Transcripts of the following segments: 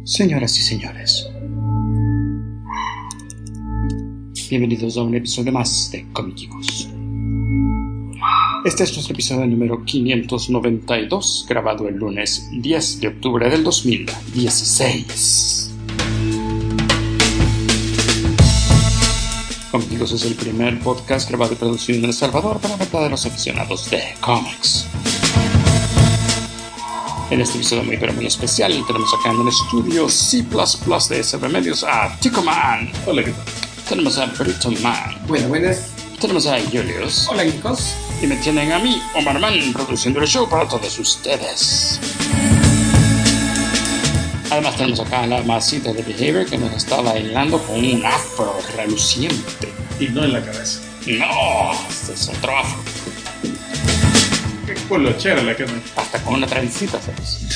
Señoras y señores, bienvenidos a un episodio más de Comiquicos. Este es nuestro episodio número 592, grabado el lunes 10 de octubre del 2016. Comiquicos es el primer podcast grabado y producido en El Salvador para verdaderos aficionados de cómics. En este episodio muy pero muy especial tenemos acá en el estudio C++ de SB Medios a Tico Man. Hola, ¿qué tal? Tenemos a Brito Man. Buenas. Tenemos a Julius. Hola, chicos. Y me tienen a mí, Omar Man, produciendo el show para todos ustedes. Además tenemos acá a la masita de Behavior que nos está bailando con un afro reluciente. Y no en la cabeza. No, este es otro afro. Qué colochera la cara. Hasta con una trencita, ¿sabes?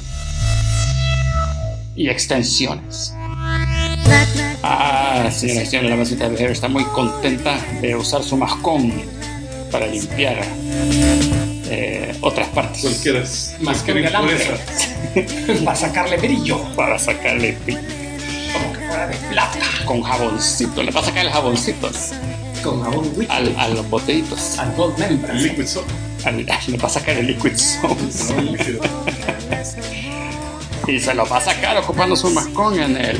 Y extensiones. Señora y señores, la masita de Behavior está muy contenta de usar su mascón para limpiar otras partes. Cualquiera Más que un alambre. Para sacarle brillo. Para sacarle Como que fuera de plata. con jaboncito. Le va a sacar el jaboncito Con jabón whisky. a los botellitos. Al Gold Member. Liquid soap. Le va a sacar el liquid soap. No, líquido. Y se lo va a sacar ocupando su mascón en el...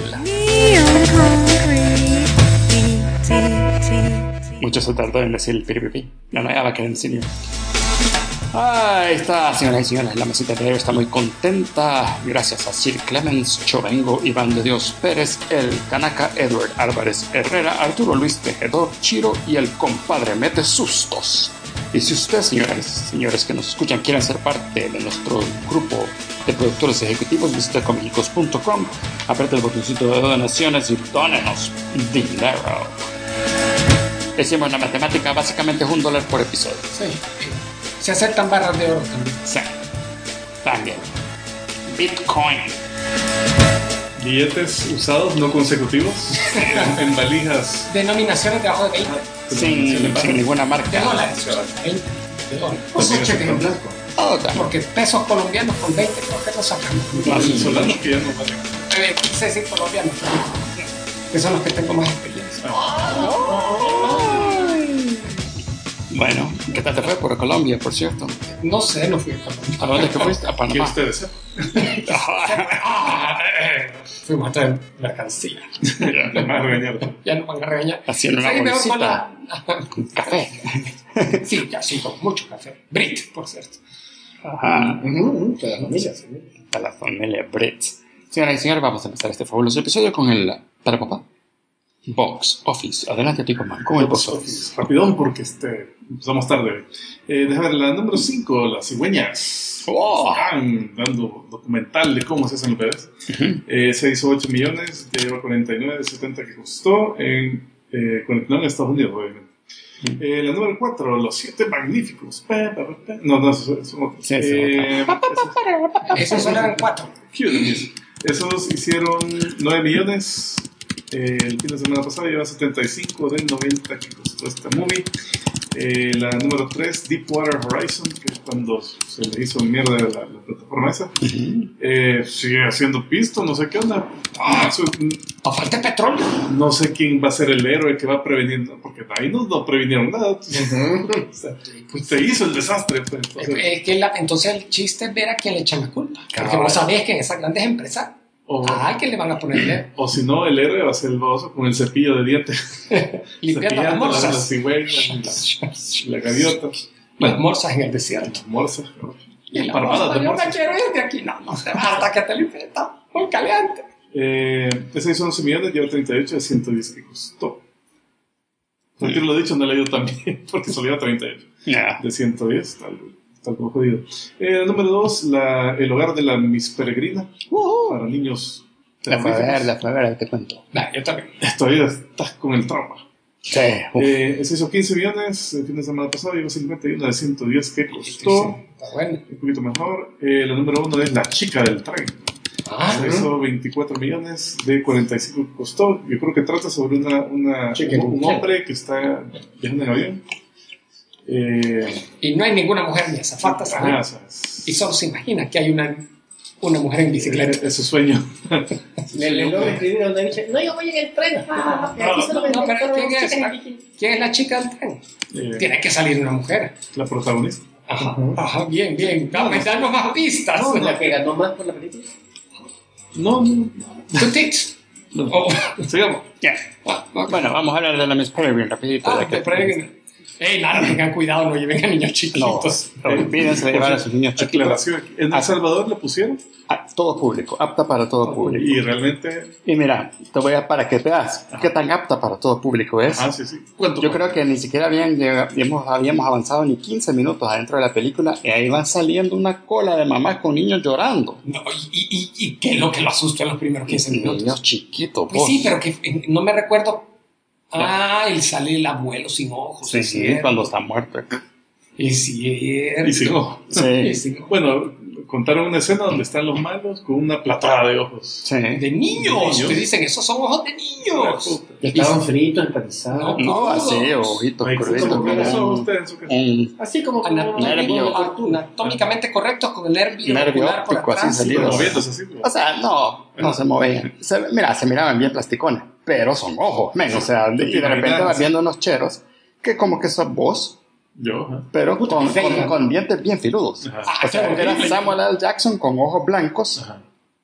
Mucho se tardó en decir el piripipi. No, ya va a quedar en serio. Ahí está, señoras y señores. La mesita de hoy está muy contenta. Gracias a Sir Clemens Chovengo, Iván de Dios Pérez, el Canaca Edward Álvarez Herrera, Arturo Luis Tejedor Chiro y el compadre Mete Sustos. Y si ustedes, señoras y señores que nos escuchan, quieren ser parte de nuestro grupo de productores ejecutivos, visita comicicos.com, aprieta el botoncito de donaciones y dónenos dinero. Decimos la matemática, básicamente es $1 por episodio. Sí. Se aceptan barras de oro también. Sí, también. Bitcoin. Billetes usados, no consecutivos. en valijas. Denominaciones debajo de 20 Sin ninguna marca. de dólares. 20 de dólares. O sea, cheques en blanco. Oh, también. Porque pesos colombianos con 20 creo que los sacamos. Más venezolanos que ya no valen. Quise decir colombianos. Que son los que tengo más experiencia. Bueno, ¿qué tal te fue por Colombia, por cierto? No sé, no fui a Colombia. ¿A dónde es que fuiste? A ¿Qué Panamá. ustedes? Fuimos a traer mercancía. Me van a regañar. Ya nos van a regañar. Haciendo una Sí, mejor con bolsita. Café. Sí, ya sí, con mucho café. Brit, por cierto. Ajá. De la familia, sí. A la familia Brett. Señoras y señores, vamos a empezar este fabuloso episodio con el... ¿Para papá? Box Office. Adelante, Tico Man, con el Box Office. Rapidón porque empezamos tarde. Déjame ver la número 5, Las Cigüeñas. Oh. Están dando documental de cómo se hacen los bebés. Se hizo 8 millones, lleva 49 de 70 que costó en 49 en Estados Unidos, obviamente. La número 4, Los 7 Magníficos. No, eso es otro. Sí, Esos solo eran 4. Esos hicieron 9 millones. El fin de semana pasado lleva 75 del 90 que costó esta movie. La número 3, Deepwater Horizon, que es cuando se le hizo mierda la plataforma esa. Sigue haciendo pisto, no sé qué onda. ¿O falta de petróleo? No sé quién va a ser el héroe que va preveniendo, porque ahí no previnieron nada. O sea, pues se hizo el desastre. Pues, Entonces el chiste es ver a quién le echan la culpa. Porque vos sabés que en esas grandes empresas que le van a poner el dedo. O si no, el héroe va a ser el baboso con el cepillo de dientes. Limpiando las Cepillando las morsas. cigüeñas, la gaviota. Las morsas en el desierto. Morsas. Y la Parvadas morsa, de yo me morsas. quiero ir de aquí. No te vas hasta que te limpies. Está muy caliente. Ese hizo 11 millones, lleva 38 de 110 que costó. Porque lo he dicho, no le he ido tan bien, porque solo lleva 38 de 110, tal como jodido. Número 2, El hogar de la Miss Peregrina, para niños. La fue a ver, te cuento. Yo también. Todavía estás con el trauma. Sí. Se hizo 15 millones, el fin de semana pasado lleva 51 de 110 que costó. Está bueno. Un poquito mejor. La número 1 es La chica del tren. Se hizo 24 millones de 45 que costó. Yo creo que trata sobre un hombre que está viajando en avión. Y no hay ninguna mujer ni azafata. ¿sabes? Y solo se imagina que hay una una mujer en bicicleta. Es su sueño. Le logro escribir a una bicha. No, yo voy en el tren. Aquí solo No, venden pero ¿quién es? chicas en bikini. ¿Quién es la chica del tren? Tiene que salir una mujer. La protagonista. Ajá, bien. Danos más pistas. No, la que ganó más por la película. No. ¿Tú tits? No. Oh. Sigamos. Ya. Bueno, vamos a hablar de la Miss Peregrine rapidito. ya que- Nada, tengan cuidado, no lleven a niños No, chiquitos. olvídense de llevar a sus niños chiquitos. Aclaración aquí. En El Salvador le pusieron A todo público, apta para todo público. y realmente. Y mira, te voy a para que veas qué tan apta para todo público es. Ah, sí. ¿Cuánto? Yo creo que ni siquiera habíamos avanzado ni 15 minutos adentro de la película y ahí van saliendo una cola de mamás con niños llorando. No, ¿Y qué es lo que lo asusta en los primeros 15 minutos? Niños chiquitos, Pues sí, pero que no me recuerdo. Y sale el abuelo sin ojos. Sí, cuando está muerto. Es cierto. Y sigo. Sí. Bueno, contaron una escena donde están los malos con una platada de ojos. Sí. De niños. Te dicen, esos son ojos de niños. Estaban fritos, empatizados. No, así, ojitos Ay, cruditos. ¿cómo que los como ojos ustedes en su casa? un Así como Nervio. Anatómicamente correctos con el nervio nervio ocular por óptico así atrás. salido. Moviéndose así. O sea, no se movían. Se miraban bien plasticones, pero son ojos, men. O sea, y de repente vas viendo unos cheros que como que sos vos, Yo, ajá. pero con dientes bien filudos. Ajá. O sea, era Samuel L. Jackson con ojos blancos Ajá.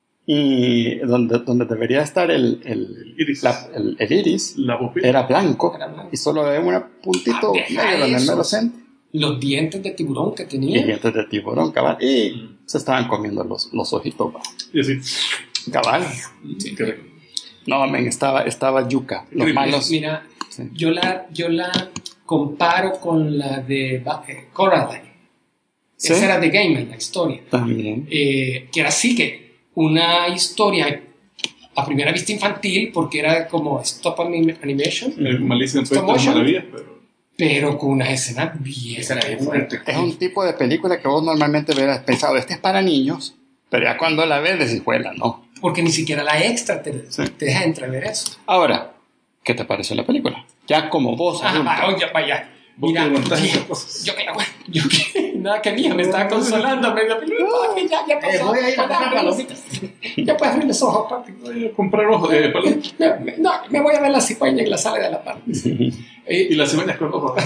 y donde debería estar el Iris. el iris La pupila. era blanco Era blanco. y solo de un puntito Deja negro en el eso. mero centro Los dientes de tiburón que y tenía. dientes de tiburón, cabal. Y se estaban comiendo los ojitos, va. Y así. Cabal. Qué rico. No, men, estaba yuca. Los Creepy. malos. Mira, Sí. yo la comparo con la de Coraline. ¿Sí? Esa era de Gaiman, la historia. También. Que era así que una historia a primera vista infantil, porque era como stop animation, Malicia en Stop País de las motion. Maravillas, pero. con unas escenas bien Esa era bien fuertes. Es un tipo de película que vos normalmente hubieras pensado, este es para niños, pero ya cuando la ves decís, juela, no. Porque ni siquiera la extra te deja entrever eso. Ahora, ¿qué te pareció la película? Ya como vos, adulto. Vaya. Vos Mira, te aguantás mira, esas cosas. yo nada que mía, me estaba consolando a media película. Que ya pasó. Voy a ir a comprar palomitas. Ya puedes abrir los ojos, papi. Voy a comprar ojos de palomitas. Me voy a ver la cigüeña en la sala de la par. Y las cigüeñas con ojos.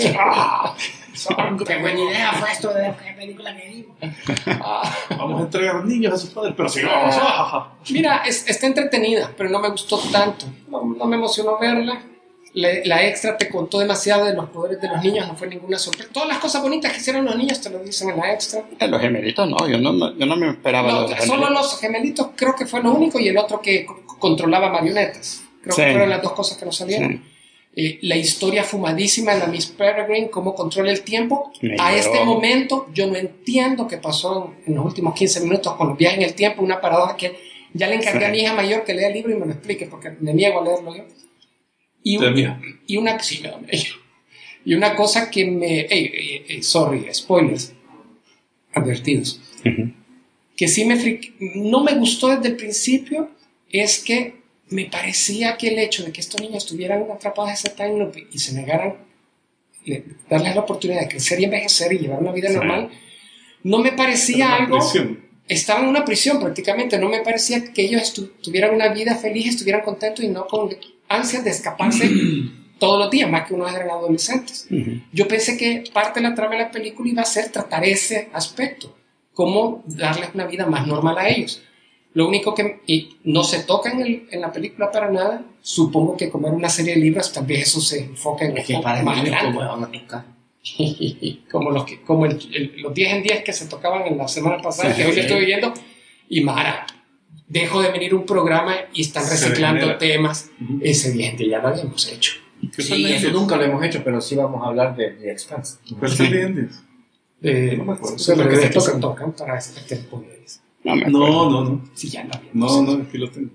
Qué buena idea fue esto de la película que vimos. Vamos a entregar niños a sus padres, pero sigamos. Mira, está entretenida, pero no me gustó tanto. No me emocionó verla. La extra te contó demasiado de los poderes de los niños, no fue ninguna sorpresa. Todas las cosas bonitas que hicieron los niños te lo dicen en la extra. Los gemelitos no, yo no me esperaba No, los solo gemelitos. los gemelitos creo que fue lo único y el otro que controlaba marionetas. Creo Sí. que fueron las dos cosas que no salieron. La historia fumadísima de la Miss Peregrine, cómo controla el tiempo. Me A llegó. este momento yo no entiendo qué pasó en los últimos 15 minutos con los viajes en el tiempo, una paradoja que ya le encargué Sí. a mi hija mayor que lea el libro y me lo explique porque me niego a leerlo yo. Y, ¿Te da miedo? sí, me da miedo. Y una cosa que me... sorry, spoilers. Advertidos. Que sí no me gustó desde el principio es que me parecía que el hecho de que estos niños estuvieran atrapados en ese time loop y se negaran darles la oportunidad de crecer y envejecer y llevar una vida normal, no me parecía Una algo... prisión. Estaban en una prisión prácticamente, no me parecía que ellos tuvieran una vida feliz, estuvieran contentos y no con ansias de escaparse todos los días, más que unos eran adolescentes. Yo pensé que parte de la trama de la película iba a ser tratar ese aspecto, cómo darles una vida más normal a ellos. Lo único que no se toca en la película para nada, supongo que como era una serie de libros, tal vez eso se enfoca en Es que un para poco más niños, grande. ¿cómo van a tocar? como los 10 en 10 que se tocaban en la semana pasada, Sí, que hoy sí. estoy viendo, y Mara, dejo de venir un programa y están Se reciclando regenera. temas. Ese 10 ya lo habíamos hecho. ¿Qué Sí, son eso leyes? nunca lo hemos hecho, pero sí vamos a hablar de The Expanse. ¿Cuáles son leyes? No me acuerdo. Pero que Sí, tocan para este spoilers. No, me acuerdo. No. Sí, ya lo habíamos No, hecho. no, aquí lo tengo.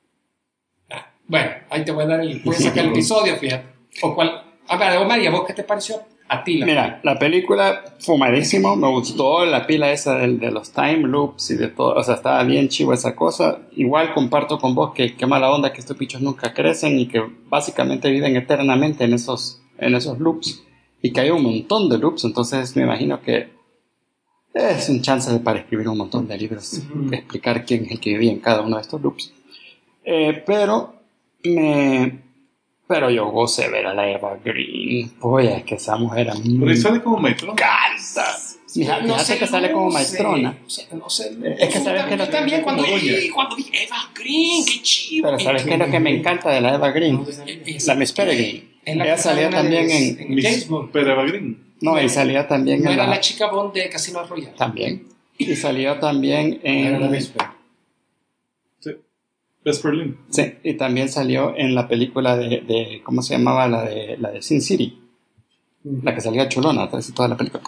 Bueno, ahí te voy a dar voy a sacar el episodio, fíjate. O cuál. A ver, María, ¿vos qué te pareció a ti? Mira, la película fumadísimo, me gustó la pila esa de los time loops y de todo, o sea, estaba bien chivo esa cosa. Igual comparto con vos que qué mala onda que estos bichos nunca crecen y que básicamente viven eternamente en esos loops y que hay un montón de loops, entonces me imagino que Es un chance para escribir un montón de libros, explicar quién es el que vivía en cada uno de estos loops. Pero yo gocé ver a la Eva Green. Pues es que esa mujer a mí Pero ahí sale como Maestrona. encanta. Fíjate que sale como maestrona. No sé. Es que sabes que yo también cuando vi Eva Green, qué chido. Pero sabes qué es lo que me encanta de la Eva Green, la Miss Peregrine. Ella salía también en James Bond. Pero Eva Green. No, y salía también no en era la chica Bond de Casino Royale. También. Y salió también Era la en... Vesper. Sí. Vesper Lynn. Sí, y también salió en la película de ¿cómo se llamaba? La de Sin City. La que salía chulona, atrás de toda la película.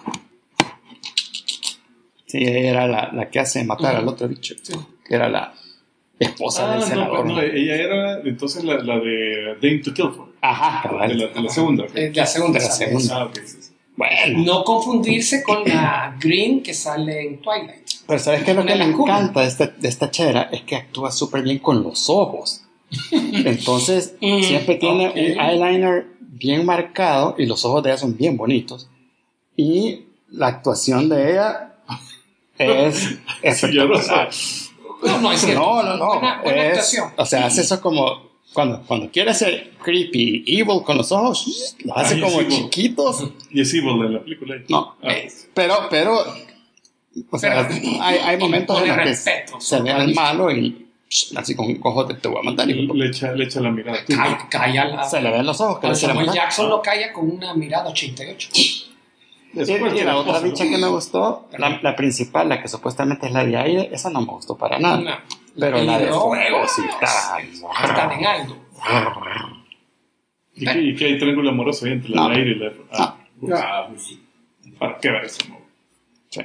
Sí, ella era la que hace matar al otro bicho. Sí. Que era la esposa del senador. No, ella era entonces la de Dame to Kill For. Ajá, cabal. De la segunda. Ok. La segunda. De la sale. segunda. Ah, ok, sí, sí. Bueno. No confundirse con la Green que sale en Twilight. Pero ¿sabes qué es lo que Una me locura. encanta de esta chera? Es que actúa súper bien con los ojos. Entonces, siempre tiene ok. un eyeliner bien marcado y los ojos de ella son bien bonitos. Y la actuación de ella es espectacular. No, es cierto. No. Buena actuación. O sea, hace eso como... Cuando quiere ser creepy, evil con los ojos, los hace Ay, como es evil. chiquitos. Y es Evil en la película. No, Ah. pero o sea, hay momentos en los que respeto, se ve al malo y así con ojos de te voy a matar. Y le echa la mirada. Calla la. Se le ven los ojos que Al le quiere Samuel matar. Jackson lo calla con una mirada 88. Y la otra bicha que me gustó, la principal, la que supuestamente es la de aire, esa no me gustó para nada. No. Pero El la de hidrógeno, fuego sí está. Están en algo. ¿Y qué hay triángulo amoroso ahí entre No. el aire y la... Pues ¿Para qué ver eso? No? Sí.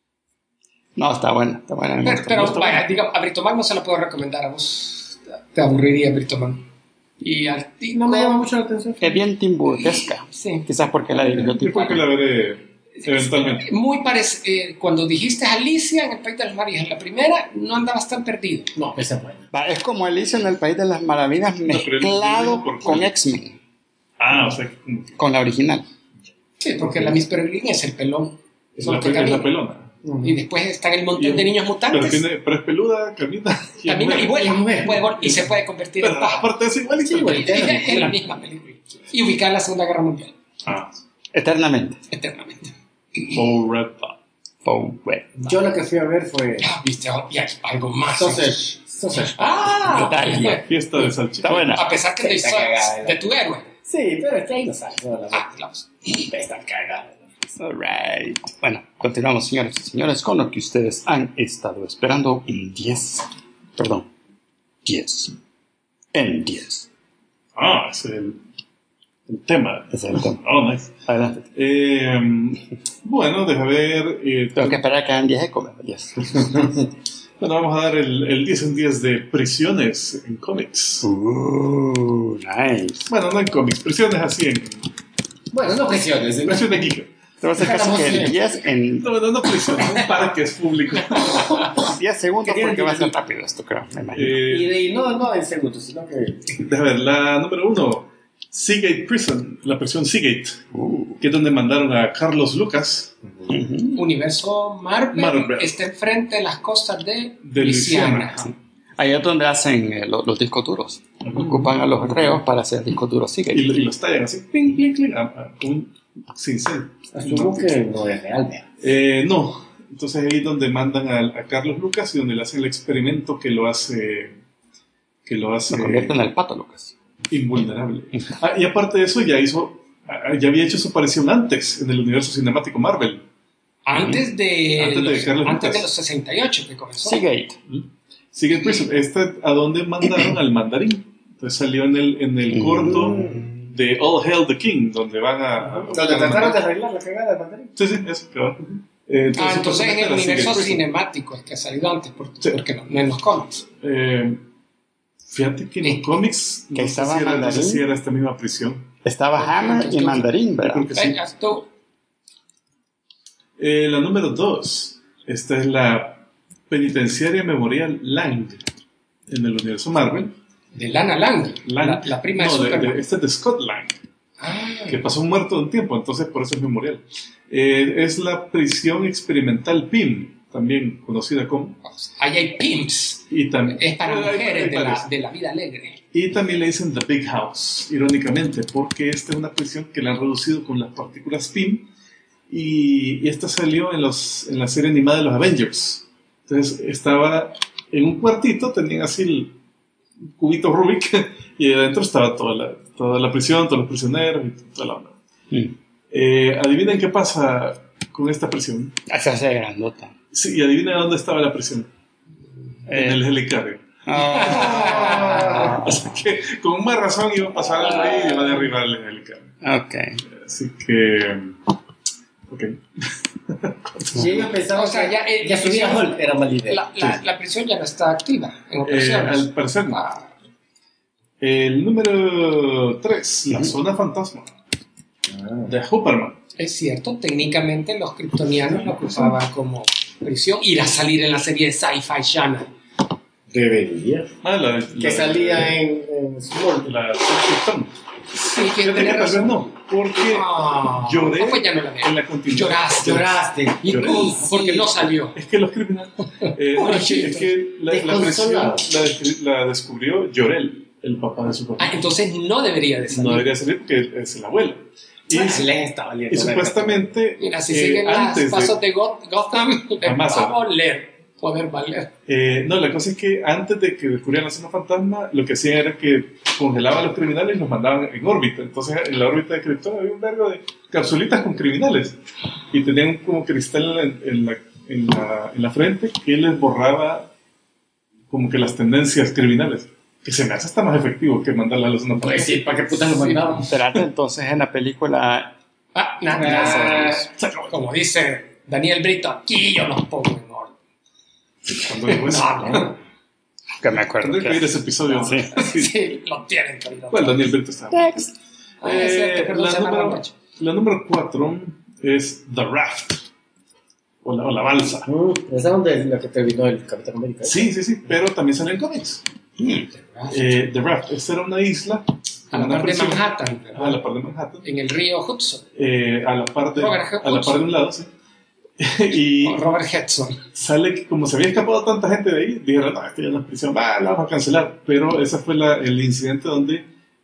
No, está buena. Me gusta. Pero vaya, digamos, a Britoman no se lo puedo recomendar. A vos te aburriría Britoman. Y a ti No me llama mucho la atención. Es bien timburguesca. Sí. Quizás porque la dirigió Yo tipo. creo que la veré eventualmente. Muy parecido. Cuando dijiste Alicia en el País de las Maravillas, en la primera, no andabas tan perdido. No, esa es buena. Es como Alicia en el País de las Maravillas mezclado ¿por con cuál? X-Men, Ah, o sea, que como que con la original. Sí, porque la Miss Peregrine es el pelón. es Solo la, que es la camina. pelona. Y después están el montón de niños mutantes. Pero es peluda, camina. Camina y vuela. mueve. Y se puede convertir en Pero pájaro. aparte es igual y Sí, igual. Es la misma película. Y ubicada en la Segunda Guerra Mundial. Ah, Eternamente. Eternamente. Full Red Dot. Oh, bueno. Yo lo que fui a ver fue ¿Viste? Y hay algo más. Sausage. ¡Ah! Detalle. Fiesta de salchicha. Está buena. A pesar que Está no soy cagada. de tu héroe. Sí, pero es que ahí no sale. No, Ah, claro. está cagada. Alright. Bueno, continuamos, señores y señores, con lo que ustedes han estado esperando en 10. Perdón. 10. En 10. Ah, ese es el tema. Ese es el tema. Oh, nice. Adelante. Bueno, deja ver. Tengo que esperar a que hagan 10 eco. 10. Bueno, vamos a dar el 10 en 10 de prisiones en cómics. Nice. Bueno, no en cómics, prisiones así en Bueno, no presiones. prisión de Giga. Te voy a hacer caso que el 10 en No prisiones, un parques públicos. 10 segundos Que tienen porque va a ser dinerito. rápido esto, creo. Me imagino. Y no en segundos, sino que. Deja ver, la número 1, Seagate Prison, la prisión Seagate, que es donde mandaron a Carlos Lucas Universo Marvel, Marvel. está enfrente de las costas de de Luisiana. Luisiana. Ahí es donde hacen los discos duros. Ocupan a los reos para hacer discos duros. Sí, que Y los tallan así, ping, ping, ping, con un cincel. Asumo que no es real, vea. No, entonces ahí es donde mandan a Carlos Lucas y donde le hacen el experimento que lo hace se convierte en el pato, Lucas. invulnerable. Y aparte de eso ya había hecho su aparición antes en el universo cinemático Marvel. Antes de Carlos antes Lucas. de los 68 que comenzó. Seagate. Seagate Prison, a donde mandaron al mandarín. Entonces salió en el corto de All Hail the King, donde van a Donde trataron de arreglar la cagada de mandarín. Sí, eso, claro. Entonces en el era universo Seagate Prison. cinemático es que ha salido antes, Sí. porque no en los cómics. Fíjate que en los cómics Que no sé estaba no sé si mandarín. era esta misma prisión. Estaba Hammer y Mandarín, ¿verdad? Creo que sí. Venga, tú. La número 2. Esta es la penitenciaria Memorial Lang en el universo Marvel. De Lana Lang, Lang. la prima de No, Superman. esta es de Scott Lang. que pasó muerto un tiempo, entonces por eso es memorial. Es la prisión experimental PIM, también conocida como. Ahí hay pimps. Y también, Es para mujeres varios. de la vida alegre. Y también le dicen The Big House, irónicamente, porque esta es una prisión que la han reducido con las partículas PIM. Y esta salió en la serie animada de los Avengers. Entonces estaba en un cuartito, tenían así el cubito Rubik, y adentro estaba toda la prisión, todos los prisioneros y toda la onda. Adivinen qué pasa con esta prisión. Se hace grandota. Sí, y adivinen dónde estaba la prisión. En el helicarrio. O sea que con más razón iba a pasar algo ahí y iba a derribar el helicarrio. Ok. Así que... Ok. Sí, yo pensaba O sea, que subir a Hulk era mala idea. La prisión ya no está activa en operaciones. Al parecer no. El número 3, la zona fantasma de Hopperman. Es cierto, técnicamente los kryptonianos lo ocupaban como prisión. Ir a salir en la serie de Sci-Fi Channel. Debería. Que salía en Sword. La Krypton. Sí, que Fíjate que tenía tal vez razón. no, porque lloré pues ya no la veo. en la continuidad. Lloraste. ¿Y Lloré. cómo? Porque no salió. Es que los criminales. No, es que la prisión la descubrió Jor-El, el papá de su papá. Entonces no debería de salir. No debería salir porque es el abuelo. Y supuestamente. Mira, si siguen los pasos de Gotham, Jamás, va a poder valer. No, la cosa es que antes de que descubrieran la zona fantasma, lo que hacían era que congelaban a los criminales y los mandaban en órbita. Entonces, en la órbita de Krypton había un vergo de capsulitas con criminales. Y tenían como cristal en la frente que les borraba como que las tendencias criminales. Que se me hace hasta más efectivo que mandarlas a la zona fantasma. Pues sí, ¿para qué putas lo mandaban? Espérate, entonces en la película. Como dice Daniel Brito, aquí yo los pongo en orden. Cuando digo eso, Que me acuerdo. tendré que oír ese episodio. Sí. Sí, lo tienen que oír. Bueno, Daniel Brito está. Es cierto, perdón, se llama Rampacho. La número 4 es The Raft. O la balsa. Esa es donde la que terminó el Capitán América. Sí, pero también sale en cómics. The Raft, esta era una isla. A la par de Manhattan. A la par de Manhattan. En el río Hudson. A la par de un lado, sí. Y Robert Hudson. sale que como se había escapado tanta gente de ahí, dijeron, no, esto ya no es prisión, la vamos a cancelar. Pero ese fue el incidente donde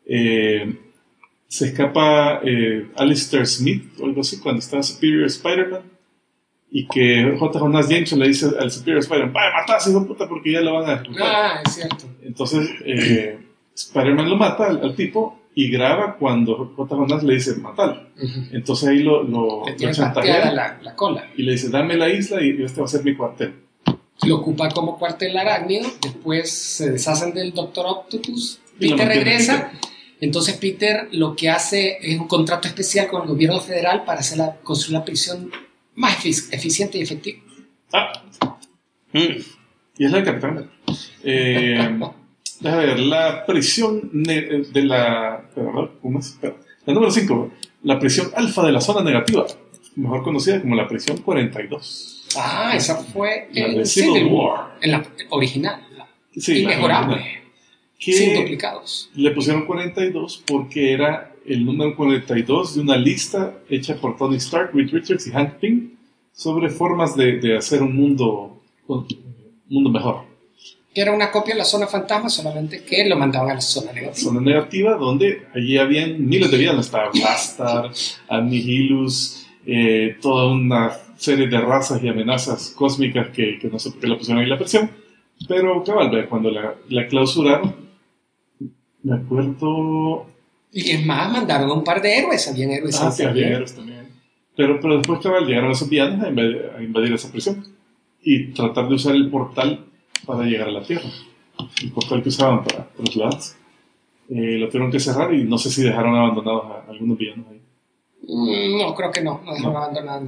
se escapa Alistair Smith, o algo así, cuando está Superior Spider-Man, y que J. Jonas Jameson le dice al Superior Spider-Man, vaya, matás, hijo de puta, porque ya lo van a ejecutar. Es cierto. Entonces, Spider-Man lo mata al tipo y graba cuando J. Jonas le dice, matalo. Entonces ahí lo tiene chantajea pateada la cola. y le dice, dame la isla y este va a ser mi cuartel. Lo ocupa como cuartel arácnido. Después se deshacen del Doctor Octopus. Y lo Peter mantiene regresa. Peter. Entonces Peter lo que hace es un contrato especial con el gobierno federal para construir la prisión más eficiente y efectiva. Y es la del Capitán. Déjame ver, la prisión de la... ¿Cómo es? La número 5, la prisión alfa de la zona negativa, mejor conocida como la prisión 42. Esa fue La de en Civil Civil War. War, en la original, Sí, inmejorable, que sin duplicados. le pusieron 42 porque era el número 42 de una lista hecha por Tony Stark, Reed Richards y Hank Pym sobre formas de hacer un mundo mejor. Que era una copia de la zona fantasma, solamente que lo mandaban a la zona negativa. Zona negativa, donde allí habían miles de villanos. Estaba Blastar, Annihilus, toda una serie de razas y amenazas cósmicas que no sé por qué la pusieron ahí la presión. Pero cabal, cuando la clausuraron, me acuerdo... Y es más, mandaron a un par de héroes, habían héroes. Sí, había héroes también. Pero después cabal llegaron esos villanos a invadir esa prisión y tratar de usar el portal para llegar a la Tierra. El portal que usaban para trasladarse. Lo tuvieron que cerrar y no sé si dejaron abandonados a algunos villanos ahí. No, creo que no dejaron abandonados.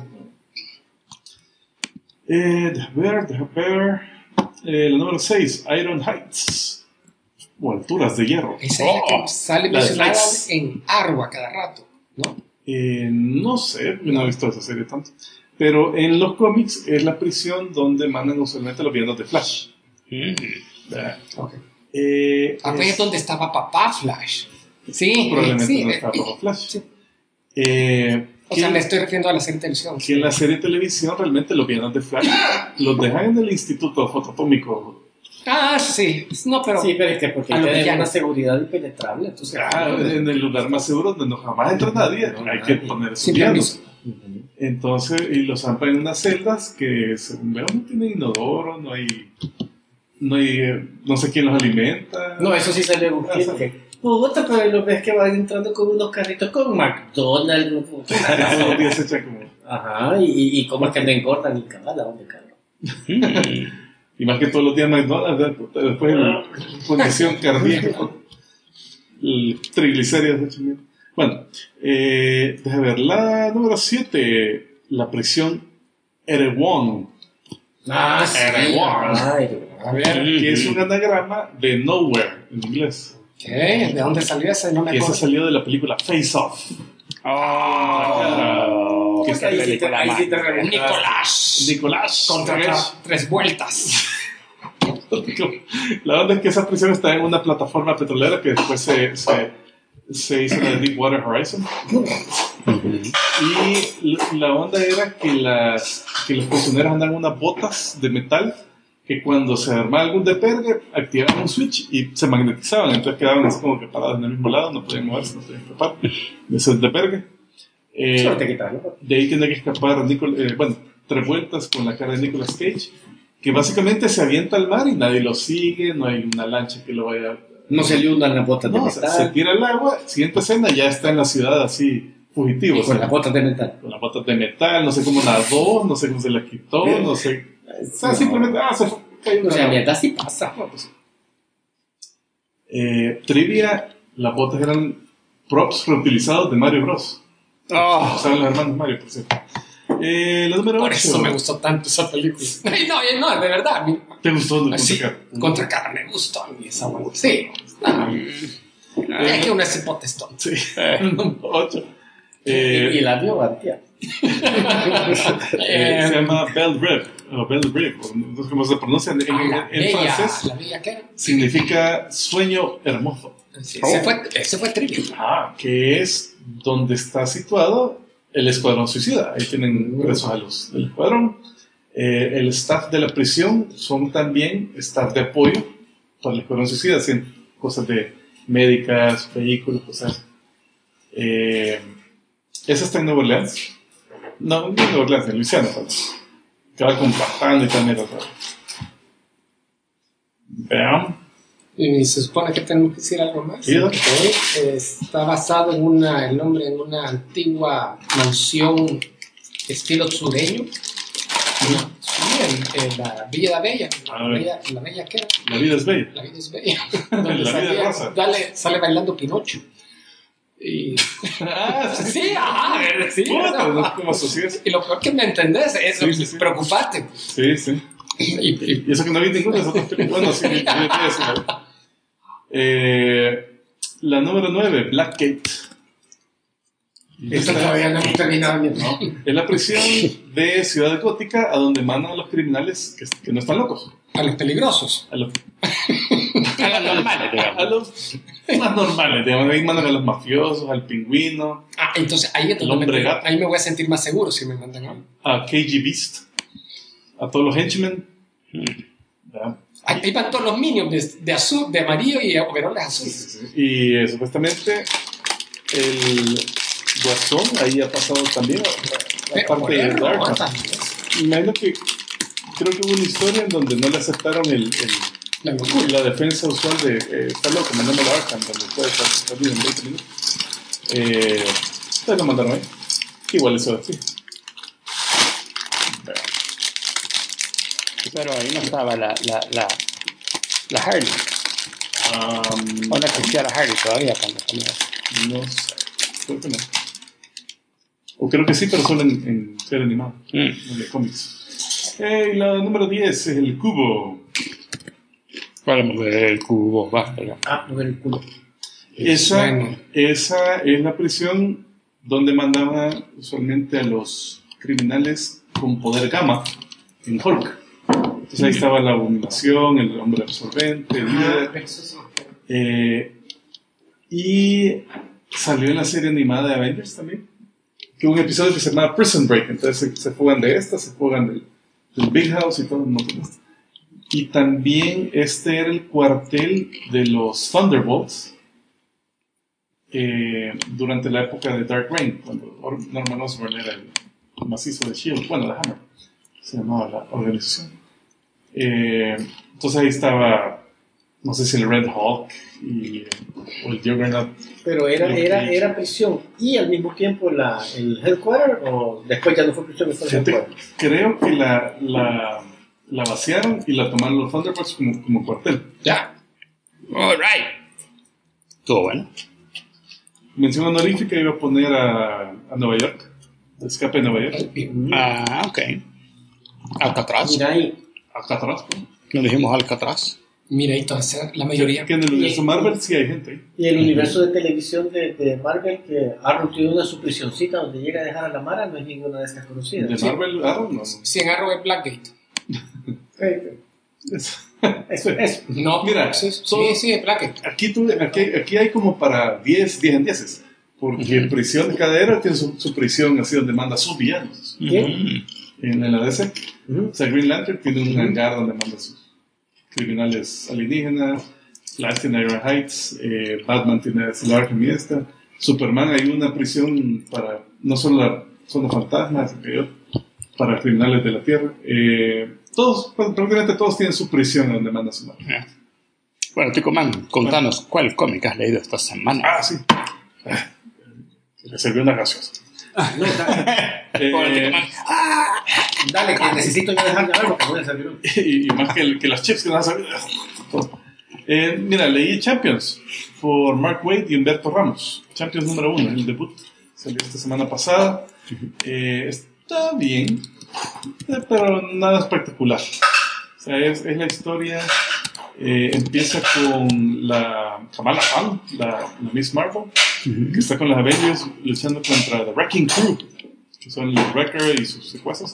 Déjame ver. La número 6, Iron Heights. O alturas de hierro. Esa es la que sale la de mencionada Flex. en Arwa cada rato, ¿no? No sé, yo no he visto esa serie tanto. Pero en los cómics es la prisión donde mandan usualmente los villanos de Flash. Okay. Es Pues es donde estaba papá Flash. Sí, probablemente sí, no está bajo Flash. sí. O Que sea, me estoy refiriendo a la serie de televisión. en la serie de televisión realmente los villanos de Flash los dejan en el Instituto Fotoatómico. Ah, sí. No, pero... Sí, pero es que porque a lo tiene villano. una seguridad impenetrable. Entonces, Claro, en el lugar más seguro donde no jamás entra nadie, hay que poner esos Sin villanos. permiso. Entonces, y los zampan en unas celdas que, según veo, no tienen inodoro, no hay, no sé quién los alimenta. no, eso sí salió un clip. Puta, pero lo ves que van entrando con unos carritos con McDonald's. ¿No? Todos los días se echan como... Ajá, y cómo es que no engordan ni cabal, ¿a dónde cabrón? Y más que todos los días McDonald's, después la condición cardíaca, el triglicéridos hecho mierda. Bueno, déjame ver, la número 7, la prisión Erewhon, Ah, sí. A ver, que es un anagrama de Nowhere en inglés. ¿qué? ¿De dónde salió ese? No me Que ese acuerdo. salió de la película Face Off. Oh, Que esa ahí sí te- película ahí sí te magna. Nicolás. Nicolás Contra Cage. tres vueltas. La verdad es que esa prisión está en una plataforma petrolera que después se hizo la de Deepwater Horizon. Y la onda era que los prisioneros andaban en unas botas de metal que cuando se armaba algún despegue activaban un switch y se magnetizaban, entonces quedaban así como que parados en el mismo lado, no podían moverse, no podían escapar de ese despegue. Solo te quitas, ¿no? De ahí tiene que escapar tres vueltas con la cara de Nicolas Cage, que básicamente se avienta al mar y nadie lo sigue, no hay una lancha que lo vaya... No se le hundan las botas de No, o sea, se metal. tira al agua, siguiente escena ya está en la ciudad así, fugitivo. Con las botas de metal. Con las botas de metal, no sé cómo nadó, no sé cómo se las quitó, no sé... O sea, simplemente, se fue. O sea, mierda, sí pasa. No, pues, trivia, las botas eran props reutilizados de Mario Bros. Oh, Saben los hermanos Mario, por cierto. La número 8. Por eso me gustó tanto esa película. No, de verdad. ¿Te gustó? Sí, contra cara me gustó a mí esa buena. Sí. Es que uno es hipotestón. Sí. 8. Y la vio, García. Se llama Belle Reve, o Belle Reve, no sé cómo se pronuncia en francés. ¿La bella qué? Significa sueño hermoso. Sí, ese fue trivia. Que es donde está situado el Escuadrón Suicida. Ahí tienen presos a los del escuadrón. El staff de la prisión son también staff de apoyo para el Escuadrón Suicida, hacen cosas de médicas, vehículos, cosas. Esa está en Nueva Orleans. No en Nueva Orleans, en Luisiana, que va compactando y también. Vean. Y se supone que tenemos que decir algo más. Sí, ¿no? Está basado en el nombre en una antigua mansión estilo sureño. Sí, en la Villa de Bella. La Bella ¿qué era? La vida es bella. La Vida es Bella. Donde La vida es rosa. sale bailando Pinocho. Y... sí, ajá, sí. Puta, ¿no? no como asocias. Y lo peor que me entendés es Sí. preocuparte. Sí, sí. Y eso que no vi ninguna de esas otras películas. Bueno, sí, la número 9, Blackgate. Esto todavía no hemos terminado. ¿No? Es la prisión de Ciudad Gótica a donde mandan a los criminales que no están locos. A los peligrosos. A los a los normales, a digamos. los más normales, digamos. Ahí mandan a los mafiosos, al pingüino, Entonces ahí es El donde hombre gato. ahí me voy a sentir más seguro si me mandan a... a KG Beast, a todos los henchmen. ¿Verdad? Ahí van todos los minions de azul, de amarillo y overoles azules. Y supuestamente el Guasón ahí ha pasado también, aparte de Dark. Imagino que creo que hubo una historia en donde no le aceptaron la defensa usual de está loco, mandándolo a Arkham, donde puede estar bien en 20 minutos. Entonces lo mandaron ahí. Igual eso sí. Pero ahí no estaba la Harley. O no existía la Harley todavía cuando salió. No sé, creo que no. O creo que sí, pero solo en serie animada, en de cómics. La número 10 es el cubo. Hablamos del cubo, basta ya. No ver el culo. Esa es la prisión donde mandaban usualmente a los criminales con poder gamma en Hulk. Entonces ahí estaba la abominación, el hombre absorbente, el líder. Y salió en la serie animada de Avengers también, que hubo un episodio que se llamaba Prison Break. Entonces se fugan de esta, se fugan del Big House y todo un montón de esto. Y también este era el cuartel de los Thunderbolts durante la época de Dark Reign, cuando Norman Osborn era el macizo de S.H.I.E.L.D., bueno, de Hammer, se llamaba la organización. Entonces ahí estaba, no sé si el Red Hulk o el Juggernaut. Pero era prisión y al mismo tiempo el headquarter, o después ya no fue prisión, fue el headquarter. Creo que la vaciaron y la tomaron los Thunderbolts como cuartel. Ya. All right. Todo bueno. Mención honorífica iba a poner a Nueva York, el escape de Nueva York. Ok. Alcatraz. Mira ahí. Alcatraz, No dijimos Alcatraz. Mira, y toda la mayoría. que en el universo Marvel sí hay gente ahí. Y el universo de televisión de Marvel, que Arrow tiene una su prisioncita donde llega a dejar a la Mara, no es ninguna de estas conocidas. De Marvel, Arrow, no. Si en Arrow es Blackgate. Eso. No, Mira, sí, es Blackgate. Aquí hay como para 10 en 10. Porque prisión de cadera tiene su prisión así donde manda sus villanos. ¿Quién? En el ADC. O sea, Green Lantern tiene un hangar donde manda sus criminales alienígenas. Flash tiene Iron Heights. Batman tiene Solar Arkham y esta. Superman hay una prisión para no solo la zona fantasmas, para criminales de la Tierra. Prácticamente todos tienen su prisión donde manda su mano. Bueno, Tico Man, contanos, ¿cuál cómic has leído esta semana? Sí. Le sirvió una gaseosa. Dale, que necesito yo dejar de hablar porque voy a salir. Y más que las chips que van a salir. Mira, leí Champions por Mark Waid y Humberto Ramos. Champions número 1, el debut. Salió esta semana pasada. Está bien, pero nada espectacular. O sea, es la historia. Empieza con la Kamala Khan, la Miss Marvel, que está con los Avengers luchando contra The Wrecking Crew, que son los Wrecker y sus secuaces.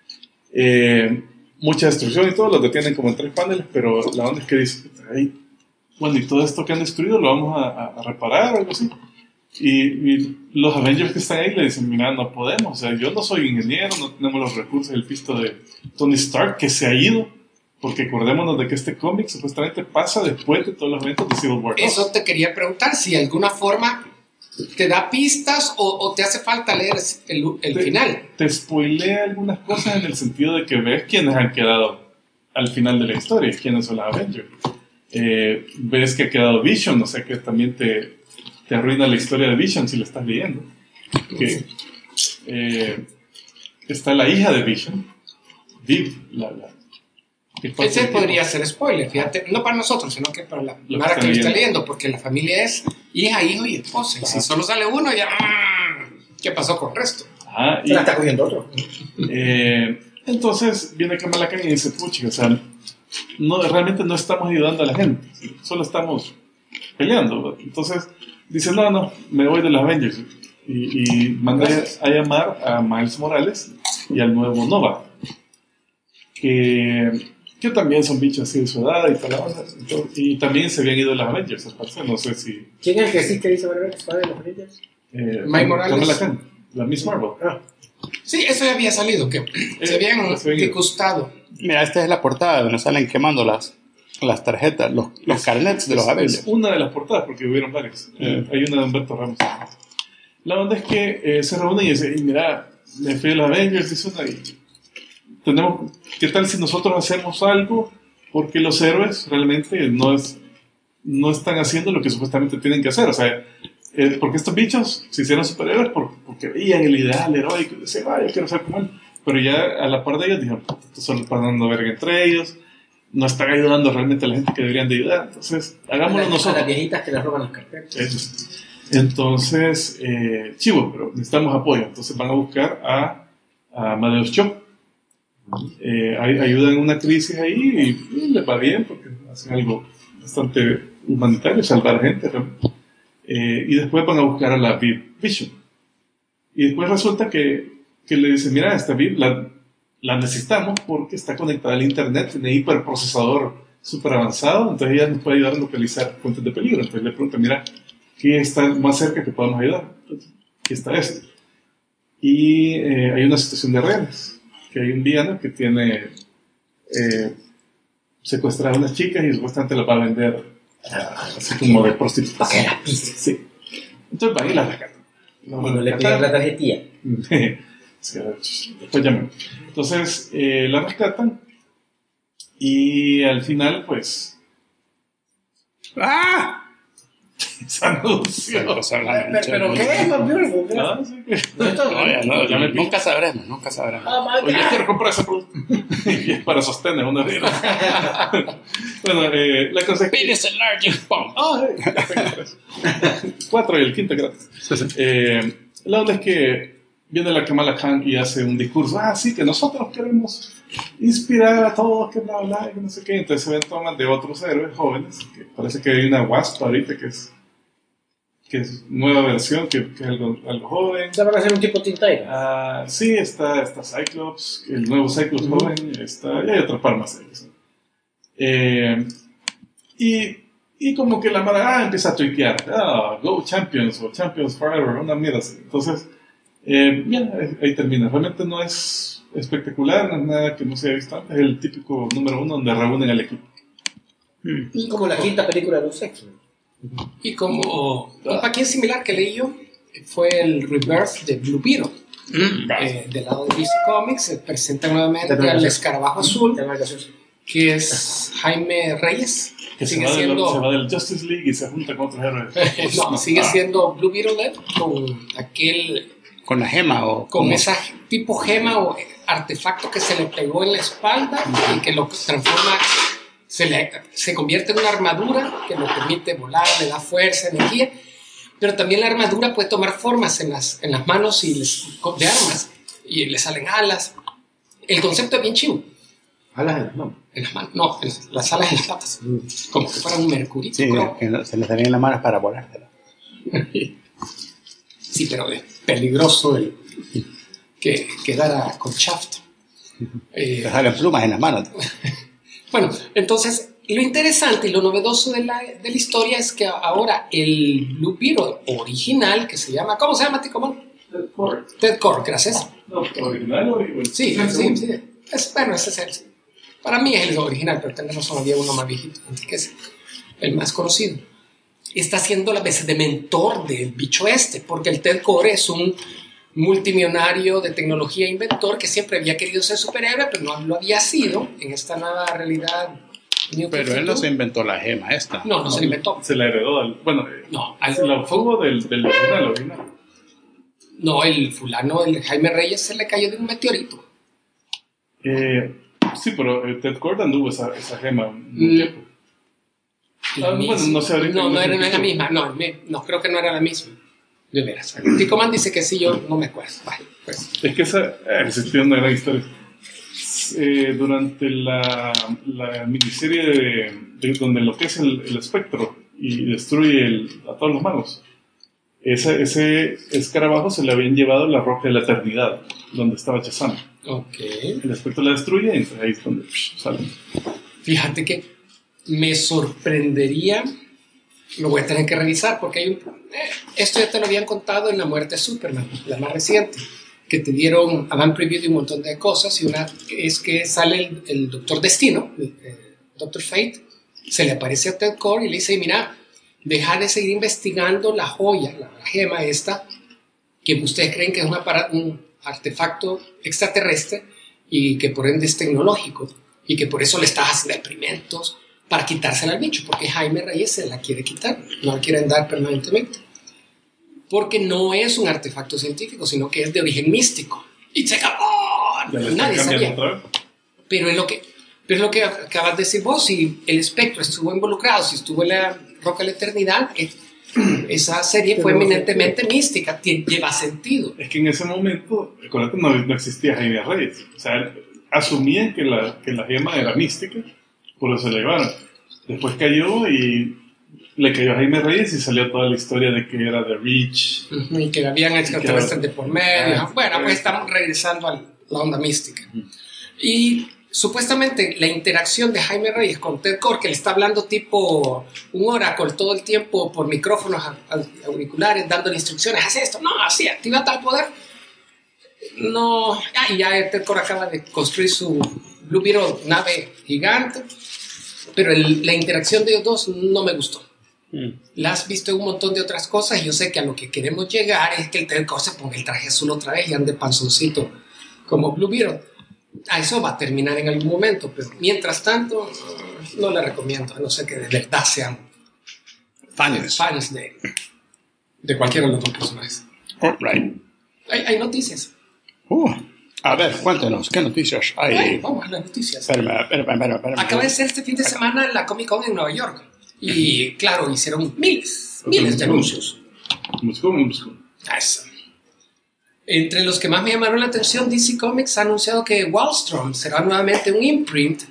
Mucha destrucción y todo, los detienen como en 3 paneles, pero la onda es que dice, bueno, y todo esto que han destruido lo vamos a reparar o algo así. Y los Avengers que están ahí le dicen, mira, no podemos, o sea, yo no soy ingeniero, no tenemos los recursos del pisto de Tony Stark, que se ha ido. Porque acordémonos de que este cómic supuestamente pasa después de todos los eventos de Civil War 2. Eso te quería preguntar, si de alguna forma te da pistas o te hace falta leer el final. Te spoilea algunas cosas en el sentido de que ves quiénes han quedado al final de la historia, quiénes son los Avengers. Ves que ha quedado Vision, o sea que también te arruina la historia de Vision si la estás leyendo. Que, está la hija de Vision, Viv, Ese podría ser spoiler, fíjate, no para nosotros, sino que para la Mara que lo está leyendo, porque la familia es hija, hijo y esposa. Y si solo sale uno, ya. ¿Qué pasó con el resto? Y la está cogiendo otro. Entonces viene Kamala Khan y dice: pucha, o sea, realmente no estamos ayudando a la gente, solo estamos peleando. Entonces dice: no, me voy de los Avengers. Y manda a llamar a Miles Morales y al nuevo Nova, que también son bichos así de su edad y tal, y también se habían ido los Avengers, no sé si... ¿Quién es el que sí que dice Marvel de los Avengers? Miles Morales, la Miss Marvel. Sí, eso ya había salido, que se habían disgustado. Mira, esta es la portada donde salen quemando las tarjetas, los carnets de los Avengers. Es una de las portadas, porque hubieron varias. Hay una de Humberto Ramos. La onda es que se reúnen y dicen: mira, me fui a los Avengers, dice una, y ¿qué tal si nosotros hacemos algo? Porque los héroes realmente no están haciendo lo que supuestamente tienen que hacer. O sea, porque estos bichos se hicieron superhéroes porque veían el ideal heroico y decían: yo quiero ser como él. Pero ya a la par de ellos dijeron: estos solo están dando verga entre ellos, no están ayudando realmente a la gente que deberían de ayudar. Entonces, hagámoslo nosotros. A las viejitas que les roban las carpetas. Entonces, chivo, pero necesitamos apoyo. Entonces van a buscar a Amadeus Cho. Ayudan en una crisis ahí y les va bien porque hacen algo bastante humanitario, salvar gente. Y después van a buscar a la Vision. Y después resulta que le dicen: mira, esta Viv la necesitamos porque está conectada al internet, tiene hiperprocesador súper avanzado, entonces ella nos puede ayudar a localizar fuentes de peligro. Entonces le preguntan: mira, ¿qué está más cerca que podamos ayudar? Aquí está esto. Y hay una situación de redes, que hay un villano que tiene secuestrar a unas chicas y supuestamente las va a vender así como de prostitutas. Sí. Entonces van y las rescatan. No le piden la tarjetilla. Después llaman. Entonces la rescatan y al final pues esa anuncio. ¿Pero qué es más beautiful? Nunca sabremos. Oye, quiero comprar ese producto. Y es para sostener una vida. Bueno, la cosa es que... Penis enlarging pump. 4 y el quinto gratis. La onda es que viene la Kamala Khan y hace un discurso. Sí, que nosotros queremos inspirar a todos, que bla, bla, que no sé qué. Entonces se ven tomas de otros héroes jóvenes. Que parece que hay una Wasp ahorita que es nueva versión, que es algo joven. ¿Se va a hacer un tipo Teen Titans? Sí, está Cyclops, el nuevo Cyclops joven, y hay otras par más ahí. Y como que la mara empieza a tuitear, Go Champions o Champions Forever, una mierda así. Entonces, ahí termina. Realmente no es espectacular, no es nada que no se haya visto antes, es el típico número 1 donde reúnen al equipo. Y como la quinta película de los X-Men. Y como un paquete similar que leí yo fue el Rebirth de Blue Beetle. Del lado de DC Comics se presenta nuevamente al escarabajo azul, que es Jaime Reyes, que sigue se siendo va del Justice League y se junta con otros héroes. no, sigue siendo Blue Beetle con aquel, con la gema o con esa tipo gema o artefacto que se le pegó en la espalda y que lo transforma, se convierte en una armadura que le permite volar, le da fuerza, energía, pero también la armadura puede tomar formas en las manos de armas y le salen alas. El concepto es bien chivo. ¿Alas en las manos? En las manos, no, las alas en las patas, como que fuera un mercurito. Sí, que se le salían las manos para volársela. Sí, pero es peligroso que quedara con shaft. Le salen plumas en las manos. Bueno, entonces lo interesante y lo novedoso de la historia es que ahora el Blue Beetle original, que se llama, ¿cómo se llama, Ticomón? Ted Kord, gracias. No, original o Sí. Bueno, ese es el. Para mí es el original, pero tenés razón, había uno más viejito, que es el más conocido. Está haciendo la vez de mentor del bicho porque el Ted Kord es un multimillonario de tecnología inventor que siempre había querido ser superhéroe, pero no lo había sido en esta nueva realidad. Pero él no se inventó la gema esta. No se la inventó. Se la heredó se la obtuvo del original. No, el Jaime Reyes se le cayó de un meteorito. Sí, pero Ted Kord anduvo esa gema un tiempo. Bueno, no sé ahorita. No era la misma. No, creo que no era la misma. De veras. Ticoman dice que sí, yo no me acuerdo. Vale, pues. Es que esa existió una gran historia. Durante la miniserie donde enloquece el espectro y destruye a todos los magos, ese escarabajo se le habían llevado a la roca de la eternidad, donde estaba Shazam. Okay. El espectro la destruye y entonces ahí es donde salen. Fíjate que me sorprendería, lo voy a tener que revisar porque hay esto ya te lo habían contado en La Muerte de Superman, la más reciente, que te dieron, habían preview de un montón de cosas, y una es que sale el Doctor Destino, Doctor Fate, se le aparece a Ted Kord y le dice, mira, deja de seguir investigando la joya, la gema esta, que ustedes creen que es un artefacto extraterrestre y que por ende es tecnológico y que por eso le estás haciendo experimentos para quitársela al bicho, porque Jaime Reyes se la quiere quitar, no la quieren dar permanentemente, porque no es un artefacto científico, sino que es de origen místico. Y se acabó, nadie sabía. Pero es lo que acabas de decir vos, si el espectro estuvo involucrado, si estuvo en la Roca de la Eternidad, esa serie fue eminentemente mística, lleva sentido. Es que en ese momento, no existía Jaime Reyes. O sea, asumían que la gema era mística, por eso se la llevaron. Después cayó y le cayó a Jaime Reyes y salió toda la historia de que era The Reach. Y que habían extraterrestres de por medio. Bueno, pues estamos regresando a la onda mística. Y supuestamente la interacción de Jaime Reyes con Ted Kord, que le está hablando tipo un Oracle todo el tiempo por micrófonos auriculares, dándole instrucciones, haz esto, no, así, activa tal poder. No, y ya Ted Kord acaba de construir su Blue Beetle nave gigante, pero la interacción de ellos dos no me gustó. La has visto en un montón de otras cosas y yo sé que a lo que queremos llegar es que el Ted Kord se ponga el traje azul otra vez y ande panzoncito como Blue Beetle. A eso va a terminar en algún momento, pero mientras tanto no le recomiendo, a no ser que de verdad sean fans de cualquiera de los dos personajes. All right. Hay noticias. A ver, cuéntenos, ¿qué noticias hay? Vamos a las noticias. Espérame. Acaba de ser este fin de semana la Comic Con en Nueva York. Y claro, hicieron miles de anuncios. Músico. Eso. Entre los que más me llamaron la atención, DC Comics ha anunciado que Wildstorm será nuevamente un imprint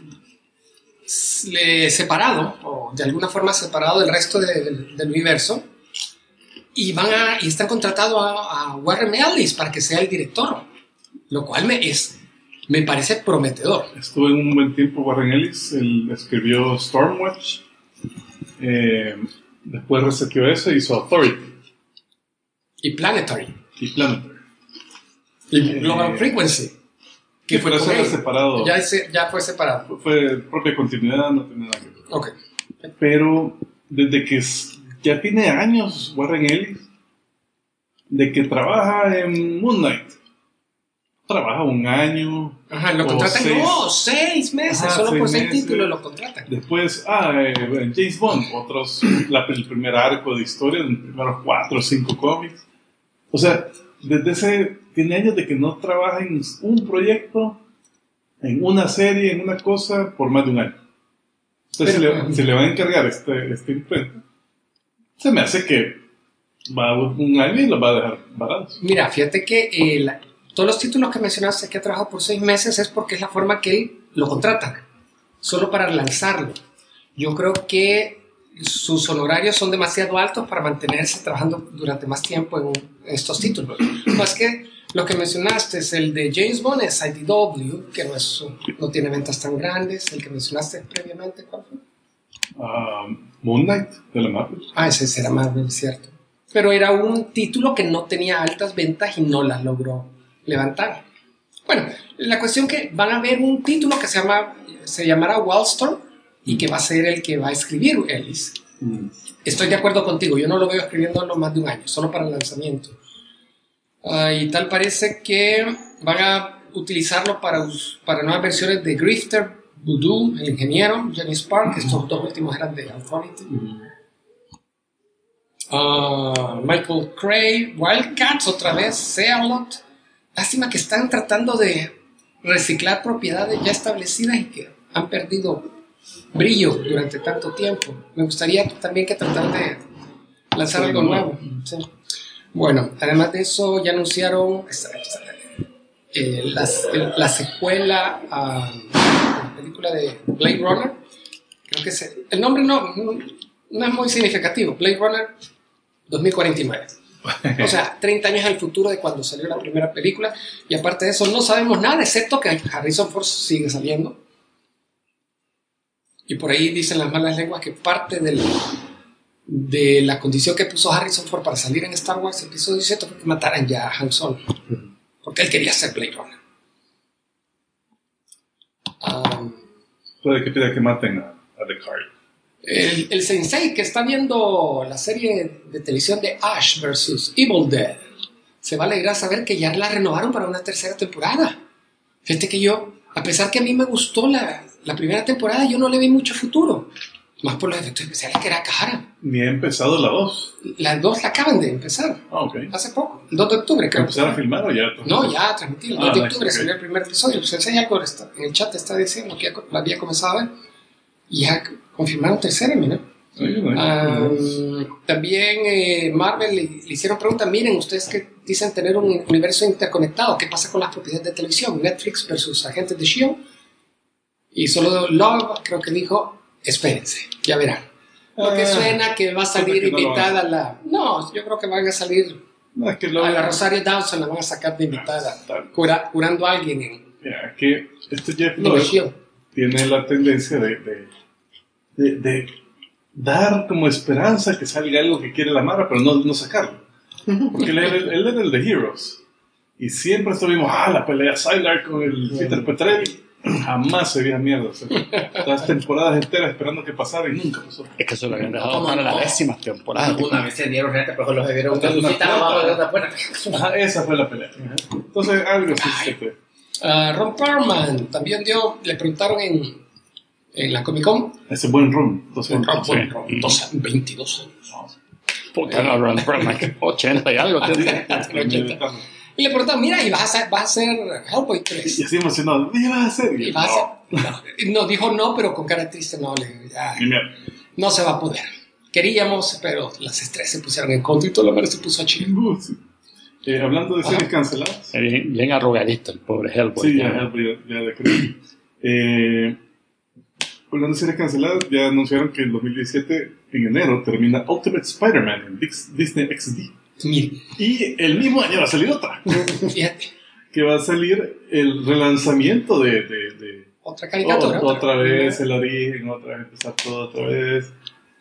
separado, o de alguna forma separado del resto del universo, y están contratando a Warren Ellis para que sea el director, lo cual me parece prometedor. Estuve en un buen tiempo Warren Ellis, él escribió Stormwatch, después reseteó eso y hizo Authority. Y Planetary. Y Global Frequency. Que fue separado. Ya fue separado. Fue propia continuidad, no tiene nada que ver. Okay. Pero desde que ya tiene años Warren Ellis, de que trabaja en Moon Knight. Trabaja un año. Ajá, lo contratan. 6 meses. Ajá, solo por 6 meses. títulos lo contratan. Después, James Bond, el primer arco de historia, los primeros 4 o 5 cómics. O sea, tiene años de que no trabaja en un proyecto, en una serie, en una cosa, por más de un año. Entonces, se le va a encargar este imprenta. Se me hace que va un año y lo va a dejar baratos. Mira, fíjate que todos los títulos que mencionaste que ha trabajado por 6 meses es porque es la forma que él lo contrata, solo para lanzarlo. Yo creo que sus honorarios son demasiado altos para mantenerse trabajando durante más tiempo en estos títulos. Más que lo que mencionaste es el de James Bond, es IDW, que no tiene ventas tan grandes. El que mencionaste previamente, ¿cuál fue? Moon Knight, de la Marvel. Ese será Marvel, cierto. Pero era un título que no tenía altas ventas y no las logró levantar. Bueno, la cuestión que van a ver un título que se llamará Wildstorm y que va a ser el que va a escribir Ellis. Estoy de acuerdo contigo, yo no lo veo escribiéndolo más de un año, solo para el lanzamiento. Y tal parece que van a utilizarlo para nuevas versiones de Grifter, Voodoo, el ingeniero, Jenny Spark, estos dos últimos eran de Authority. Michael Cray, Wildcats otra vez, Sealot. Lástima que están tratando de reciclar propiedades ya establecidas y que han perdido brillo durante tanto tiempo. Me gustaría también que trataran de lanzar algo nuevo. Sí. Bueno, además de eso ya anunciaron la secuela a la película de Blade Runner. Creo que el nombre no es muy significativo. Blade Runner 2049. O sea, 30 años en el futuro de cuando salió la primera película. Y aparte de eso no sabemos nada, excepto que Harrison Ford sigue saliendo. Y por ahí dicen las malas lenguas que parte de la condición que puso Harrison Ford para salir en Star Wars episodio 7 fue que mataran ya a Han Solo, porque él quería ser Blade Runner. Puede que pida que maten a Descartes. El sensei que está viendo la serie de televisión de Ash vs. Evil Dead se va a alegrar saber que ya la renovaron para una tercera temporada. Fíjate que a pesar que a mí me gustó la primera temporada, yo no le vi mucho futuro. Más por los efectos especiales, que era cara. Ni ha empezado la 2. La 2 la acaban de empezar. Okay. Hace poco, el 2 de octubre. Creo. ¿Empezaron a filmar o ya? No, ya transmití. El 2 de octubre salió el primer episodio. Pues enseña algo en el chat, está diciendo que ya la había comenzado a ver. Y ya confirmaron tercera, mira. También Marvel le hicieron preguntas. Miren, ustedes que dicen tener un universo interconectado, ¿qué pasa con las propiedades de televisión? Netflix versus Agentes de S.H.I.E.L.D. Y solo Love creo que dijo, espérense, ya verán. Lo que suena que va a salir invitada a la... No, yo creo que van a salir a la Rosario Dawson, la van a sacar de invitada, curando a alguien Mira, que este Jeff Loeb Diversión. tiene la tendencia de dar como esperanza que salga algo que quiere la Mara, pero no sacarlo. Porque él era el de Heroes. Y siempre estuvimos, la pelea Sylar con el Peter Petrelli. Jamás se veía mierda. O sea, todas temporadas enteras esperando que pasara y nunca pasó. Es que eso lo habían dejado para la 10ª temporada. Alguna vez se dieron gente, pero los debieron resucitar abajo de otra puerta. Ajá, esa fue la pelea. Entonces, algo sí se fue. Ron Perlman también le preguntaron en la Comic Con. Ese buen Ron. Entonces, Ron, 22 años. Puta, no, Ron Perlman, 80 y algo. Y le preguntaron, mira, ¿y vas a hacer Hellboy 3? Y así emocionado, ¿qué vas a hacer? ¿Y vas a hacer? No, dijo no, pero con cara triste, no, no se va a poder. Queríamos, pero las estrellas se pusieron en contra y toda la madre se puso a chile. Hablando de series canceladas. Bien arrugadito el pobre Hellboy. Sí, ya de creo. Hablando de series canceladas, ya anunciaron que en 2017, en enero, termina Ultimate Spider-Man en Disney XD. Mira. Y el mismo año va a salir otra. Fíjate. Que va a salir el relanzamiento de otra caricatura. Otra vez el origen, otra vez empezar todo otra vez.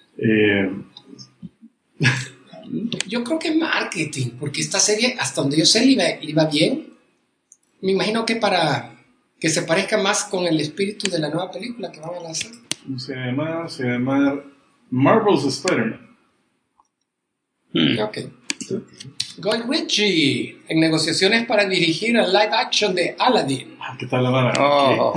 Yo creo que marketing, porque esta serie, hasta donde yo sé, le iba bien. Me imagino que para que se parezca más con el espíritu de la nueva película que van a lanzar. Se llama Marvel's Spider-Man. Ok. Guy Ritchie en negociaciones para dirigir el live action de Aladdin. ¿Qué tal la mala? Oh.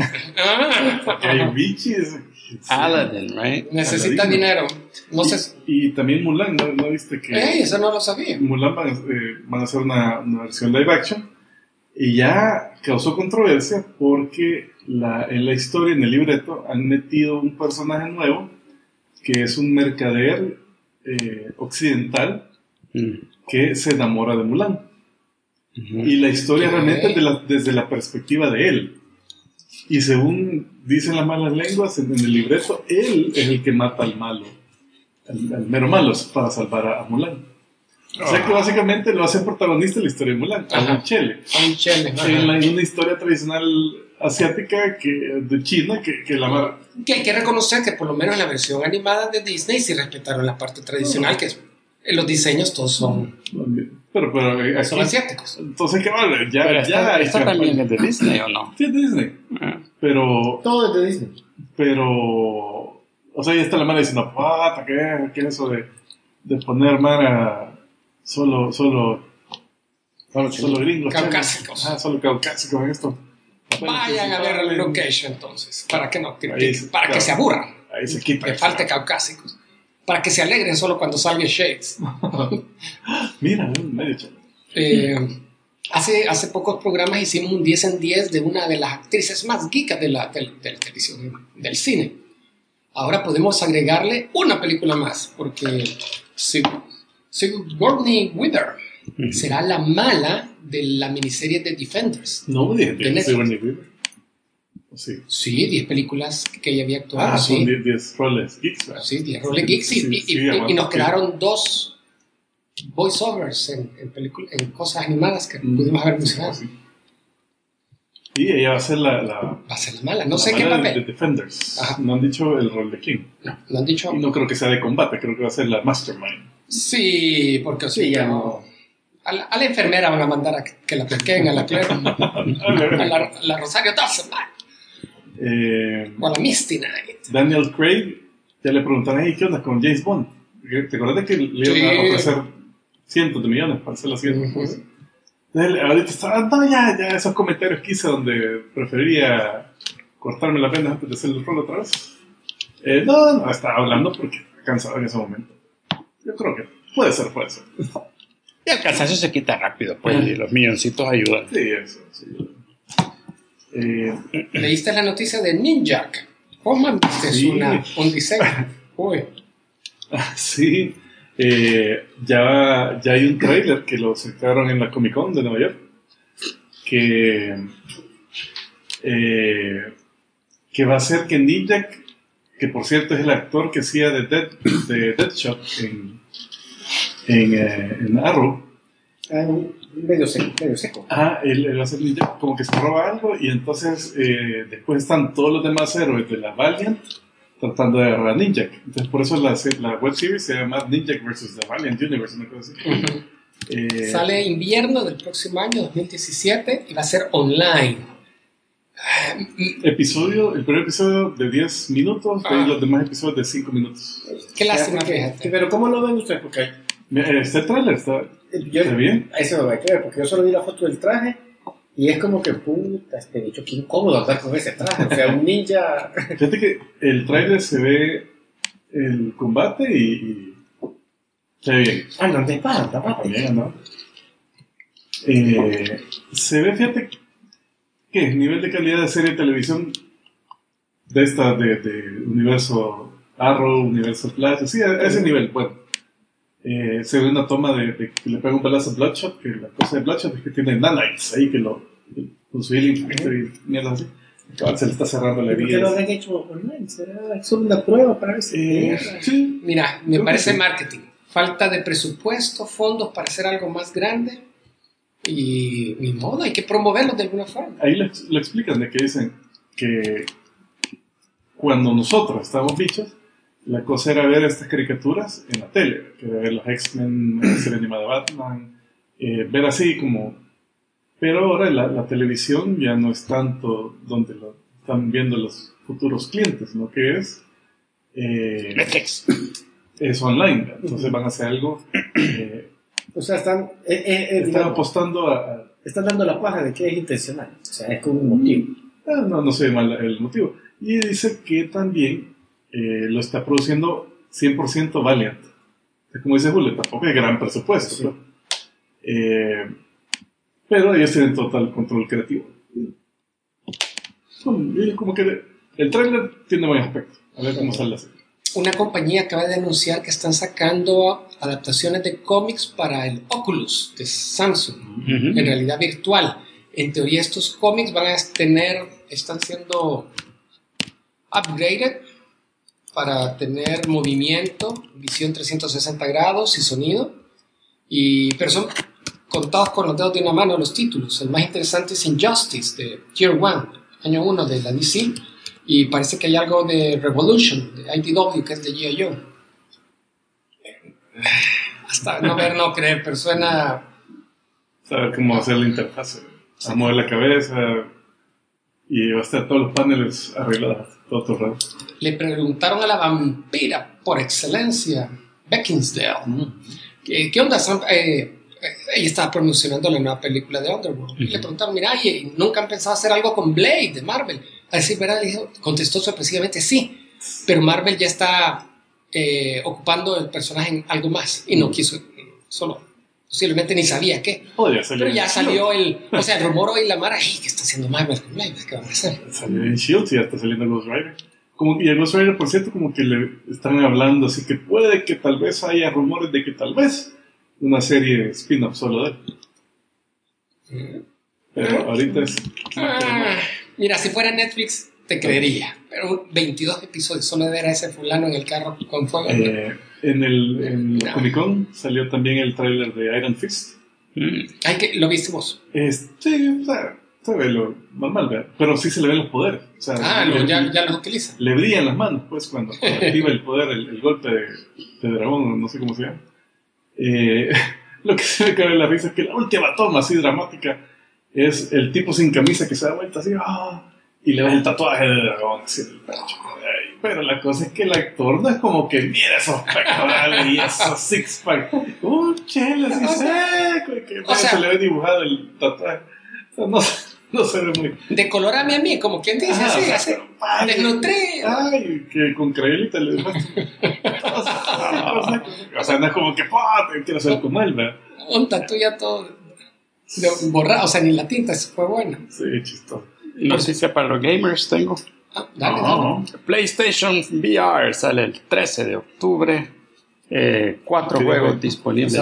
Guy Ritchie es Aladdin, right? Necesita Aladdin. dinero. No sé. Y también Mulan, ¿no viste que? Eso no lo sabía. Mulan van a hacer una versión live action y ya causó controversia porque en la historia, en el libreto, han metido un personaje nuevo que es un mercader occidental que se enamora de Mulan. Y la historia realmente es desde la perspectiva de él. Y según dicen las malas lenguas, en el libreto, él es el que mata al malo, al mero malo, para salvar a Mulan. O sea que básicamente lo hace protagonista de la historia de Mulan, a un chele. En una historia tradicional asiática de China que la mar... Que hay que reconocer que por lo menos en la versión animada de Disney sí respetaron la parte tradicional, que es los diseños todos son aquí, son asiáticos. Entonces, ¿qué vale? ¿Esta también es de Disney o no? Sí, es de Disney. Pero... Todo es de Disney. Pero... O sea, ya está la mara diciendo, pata, ¿qué es eso de poner mara solo gringos? Caucásicos. Solo caucásicos en esto. Vayan a ver el location entonces, para que no critiquen, para claro, que se aburran. Ahí se quita. Que falte caucásicos. Para que se alegren solo cuando salga Shades. Mira, medio chévere. Hace pocos programas hicimos un 10 en 10 de una de las actrices más geekas de la televisión, del cine. Ahora podemos agregarle una película más, porque Sigourney Weaver será la mala de la miniserie de Defenders. No, de Sigourney Weaver. Sí, 10 películas que ella había actuado. Son 10 roles geeks, ¿verdad? Sí, 10 roles geeks. Y nos quedaron 2 voiceovers en cosas animadas que pudimos haber mencionado. Sí. Y ella va a ser Va a ser la mala. No sé qué mala papel. de Defenders. Ajá. No han dicho el rol de quién. No han dicho. Y no creo que sea de combate, creo que va a ser la Mastermind. Sí, porque ya no. A la enfermera van a mandar a que la pesquen a la Claire. a la Rosario Dawson. O a la Misty Knight. Daniel Craig, ya le preguntaron, ¿qué onda con James Bond? ¿Te acuerdas que le iban a ofrecer cientos de millones para hacer la siguiente cosa? Entonces, ahorita está, ya esos comentarios que hice donde preferiría cortarme la pena antes de hacer el rol otra vez. No, estaba hablando porque estaba cansado en ese momento. Yo creo que puede ser. Y el cansancio se quita rápido, pues, y los milloncitos ayudan. Sí, eso, sí. ¿Leíste la noticia de Ninjak? Oh, man, este Sí. es un diseño. Uy. Sí, ya hay un trailer que lo sacaron en la Comic Con de Nueva York que va a ser que Ninjak, que por cierto es el actor que hacía de Deadshot en Arrow, Medio seco. Él va a ser ninja, como que se roba algo y entonces después están todos los demás héroes de la Valiant tratando de agarrar a Ninjak. Entonces por eso la web series se llama Ninjak vs. The Valiant Universe, una cosa así. Sale invierno del próximo año, 2017, y va a ser online. El primer episodio de 10 minutos, y los demás episodios de 5 minutos. Qué lástima, fíjate. Pero ¿cómo lo ven ustedes? Porque este trailer está bien. Eso me va a creer, porque yo solo vi la foto del traje y es como que, puta, este bicho, qué incómodo andar con ese traje. O sea, un ninja. Fíjate que el trailer se ve el combate y se ve bien. No te pasa, Bien, ¿no? Se ve, fíjate, que el nivel de calidad de serie de televisión de esta, de universo Arrow, universo Flash, así, a ese nivel, bueno. Se ve una toma de que le pega un balazo a Bloodshot, que la cosa de Bloodshot es que tiene nanites ahí, que con su healing factor y mierdas así. Se le está cerrando la ¿Por qué vida. lo han hecho online? ¿Será solo una prueba para ver si sí. Mira, me parece marketing. Falta de presupuesto, fondos para hacer algo más grande. Y ni modo, hay que promoverlo de alguna forma. Ahí lo explican, de que dicen que cuando nosotros estábamos bichos, la cosa era ver estas caricaturas en la tele, que era ver los X-Men, la serie animada de Batman, ver así como... Pero ahora la televisión ya no es tanto donde lo están viendo los futuros clientes, sino que es... Netflix. Es online, entonces van a hacer algo... o sea, están apostando a... Están dando la paja de que es intencional, o sea, es con un motivo. No sé mal el motivo. Y dice que también lo está produciendo 100% Valiant. Como dice Julio, tampoco hay gran presupuesto. Sí. ¿No? Pero ellos tienen total control creativo. Como que el trailer tiene buen aspecto. A ver cómo sale la serie. Una compañía acaba de anunciar que están sacando adaptaciones de cómics para el Oculus de Samsung, en realidad virtual. En teoría estos cómics están siendo upgraded para tener movimiento, visión 360 grados y sonido, pero son contados con los dedos de una mano los títulos. El más interesante es Injustice de Year One, año 1 de la DC. Y parece que hay algo de Revolution, de IDW, que es de G.I. Joe. Hasta no ver, no creer, pero suena... Saber cómo hacer la interfaz. A mover la cabeza y va a estar todos los paneles arreglados, todos torrados. Le preguntaron a la vampira por excelencia, Beckinsale, ¿qué onda? Ella estaba promocionando la nueva película de Underworld. Y le preguntaron, mira, ¿nunca han pensado hacer algo con Blade de Marvel? A decir verdad, contestó sorpresivamente sí, pero Marvel ya está ocupando el personaje en algo más y no quiso, solo posiblemente ni sabía qué. Pero ya salió el rumor hoy la Mara, ¿qué está haciendo Marvel con Blade? ¿Qué van a hacer? Salió en S.H.I.E.L.D. y ya está saliendo Ghost Rider. Y a Ghost Rider, por cierto, como que le están hablando, así que puede que tal vez haya rumores de que tal vez una serie spin-off solo de él. Pero ahorita es... Mira, si fuera Netflix te creería, pero 22 episodios solo de ver a ese fulano en el carro con fuego. En Comic Con salió también el tráiler de Iron Fist. ¿Lo viste vos? Sí, o sea, se ve lo normal, ¿verdad? Pero sí se le ven los poderes. O sea, ya los utiliza. Le brillan las manos, pues, cuando activa el poder, el golpe de dragón, no sé cómo se llama. Lo que se me cae en la risa es que la última toma así dramática es el tipo sin camisa que se da vuelta así, y le ves el tatuaje de dragón así en el pecho. Pero la cosa es que el actor no es como que mira esos pectorales y esos six pack, chela así seco, que se le ve dibujado el tatuaje. O sea, no se ve muy... Decolórame a mí, como quien dice, así, desnutrido. Ay, que con crayolita le dejaste. O sea, no es como que, quiero ser como él, ¿verdad? Un tatu ya todo borrado, o sea, ni la tinta fue buena. Sí, chistoso. Noticia para los gamers tengo. Dale. PlayStation VR sale el 13 de octubre. 4 juegos disponibles.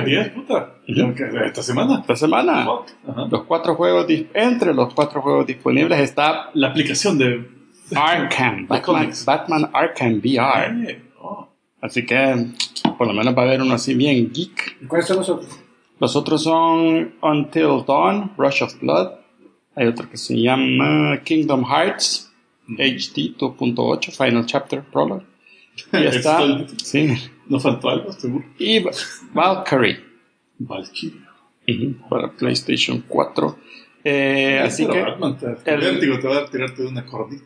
Esta semana. Esta semana. Los 4 juegos entre los 4 juegos disponibles está la aplicación de Arkham, Batman Arkham VR. Así que por lo menos va a haber uno así bien geek. ¿Cuáles son los otros? Los otros son Until Dawn, Rush of Blood. Hay otro que se llama Kingdom Hearts HD 2.8 Final Chapter Prologue. Y está, sí. ¿No faltó algo, seguro? Y Valkyrie. Valkyrie. Para PlayStation 4. Así que Batman, vértigo te va a tirarte de una cordita.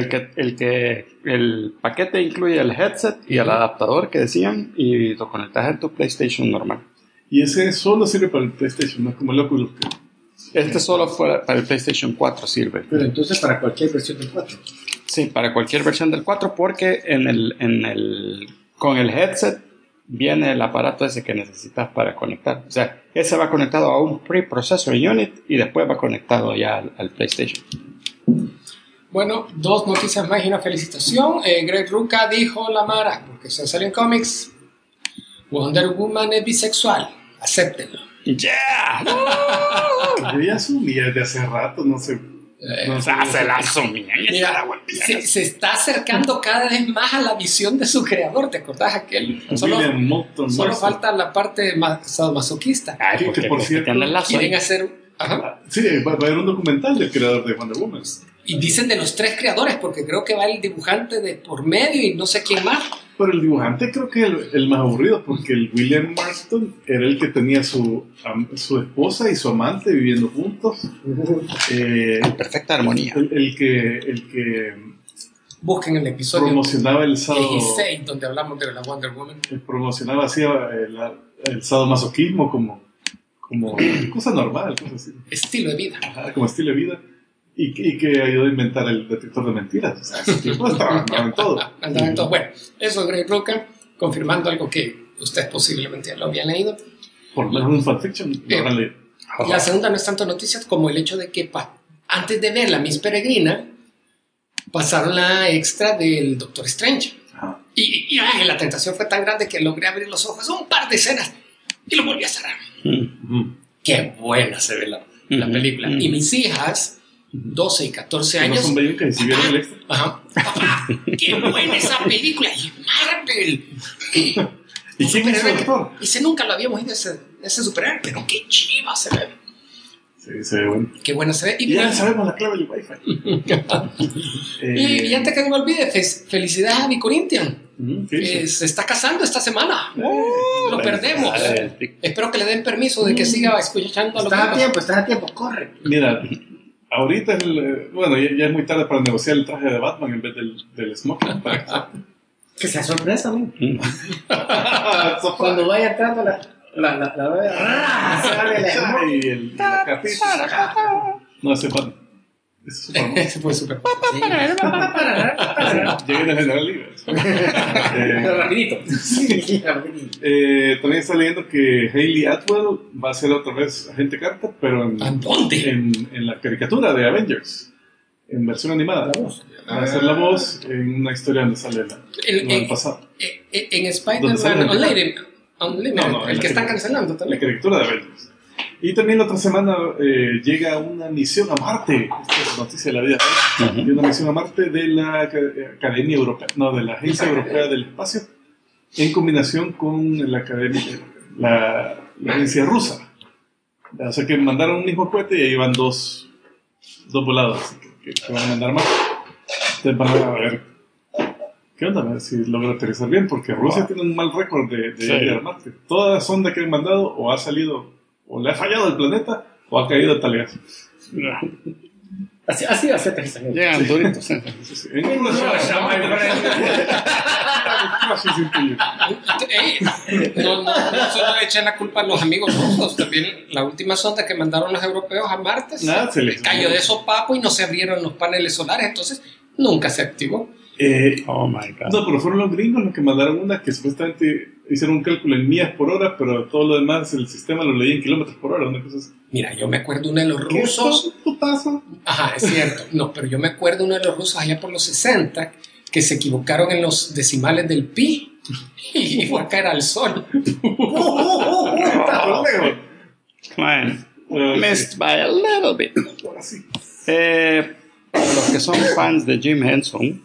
El paquete incluye el headset y el adaptador que decían, y lo conectas en tu PlayStation normal. Y ese solo sirve para el PlayStation, no es como el Oculus. Este solo para el PlayStation 4 sirve. Pero entonces para cualquier versión del 4. Sí, para cualquier versión del 4, porque con el headset viene el aparato ese que necesitas para conectar. O sea, ese va conectado a un preprocessor unit y después va conectado ya al PlayStation. Bueno, 2 noticias más y una felicitación. Greg Rucka dijo la Mara, porque se salió en cómics, Wonder Woman es bisexual, acéptenlo. ¡Yeah! Yo ya asumí desde hace rato, no sé. Se la asumía. Mira, se está acercando cada vez más a la visión de su creador. ¿Te acordás aquel? Solo falta la parte masoquista. Ay, que por cierto quieren hacer. Ajá. Sí, va a haber un documental del creador de Wonder Woman. Y dicen de los 3 creadores, porque creo que va el dibujante de por medio y no sé quién más. Pero el dibujante creo que el más aburrido, porque el William Marston era el que tenía su esposa y su amante viviendo juntos. En perfecta armonía. El que busquen el episodio promocionaba el sábado 16, donde hablamos de la Wonder Woman. Promocionaba así el sadomasoquismo como cosa normal, cosa así. Estilo de vida. Ajá, como estilo de vida. Y que ayudó a inventar el detector de mentiras. O sea, ese tipo andaba en todo. Andaba en todo. Bueno, eso es Greg Rucka, confirmando algo que ustedes posiblemente ya lo habían leído. Por lo menos un fanfiction lo habrán leído. La segunda no es tanto noticias como el hecho de que antes de ver la Miss Peregrina, pasaron la extra del Doctor Strange. Ajá. Y la tentación fue tan grande que logré abrir los ojos un par de escenas y lo volví a cerrar. Qué buena se ve la película. Y mis hijas, 12 y 14 años. ¿No son bellucas y vieron el extra? Ajá. Papá, qué buena esa película. Y Marvel. ¿Y quién es el actor? Ese nunca lo habíamos ido, ese superhéroe, pero qué chiva se ve. Sí, se ve bueno. Qué buena se ve. Y ya sabemos la clave del Wi-Fi. Y antes que me olvide, felicidades a mi Corinthian. Sí. Se está casando esta semana. Lo perdemos. Espero que le den permiso de que siga escuchando a los Estás a tiempo, corre. Mira, ahorita bueno, ya es muy tarde para negociar el traje de Batman en vez del smoking. Que sea sorpresa, ¿no? Cuando vaya entrando la y la capita. No, ese Batman. Ese fue súper. Llegué en el General Liga. Rapidito. También está leyendo que Hayley Atwell va a ser otra vez agente Carter, pero en la caricatura de Avengers, en versión animada. Va a ser la voz en una historia donde sale el pasado. En Spider-Man Unlimited, el que están cancelando también. La caricatura de Avengers. Y también la otra semana llega una misión a Marte. Esta es noticia de la vida. Y una misión a Marte de la Academia Europea, de la Agencia Europea del Espacio, en combinación con la agencia rusa. O sea que mandaron un mismo cohete y ahí van dos volados que van a mandar más. Entonces van a ver qué onda, a ver si logra aterrizar bien, porque Rusia tiene un mal récord de ir a Marte. Toda sonda que han mandado o ha salido, o le ha fallado el planeta, o ha caído tal vez. Así va a ser aterrizamiento. Llegan duritos. No solo le echen la culpa a los amigos rusos, también la última sonda que mandaron los europeos a Marte cayó de sopapo y no se abrieron los paneles solares, entonces nunca se activó. Oh my God. No, pero fueron los gringos los que mandaron una que supuestamente hicieron un cálculo en millas por hora, pero todo lo demás el sistema lo leía en kilómetros por hora, una cosa así. Mira, yo me acuerdo uno de los rusos. ¿Qué putazo? Ajá, es cierto. No, pero yo me acuerdo uno de los rusos allá por los 60 que se equivocaron en los decimales del pi y fue a caer al sol. Come on. Missed by a little bit. Para los que son fans de Jim Henson,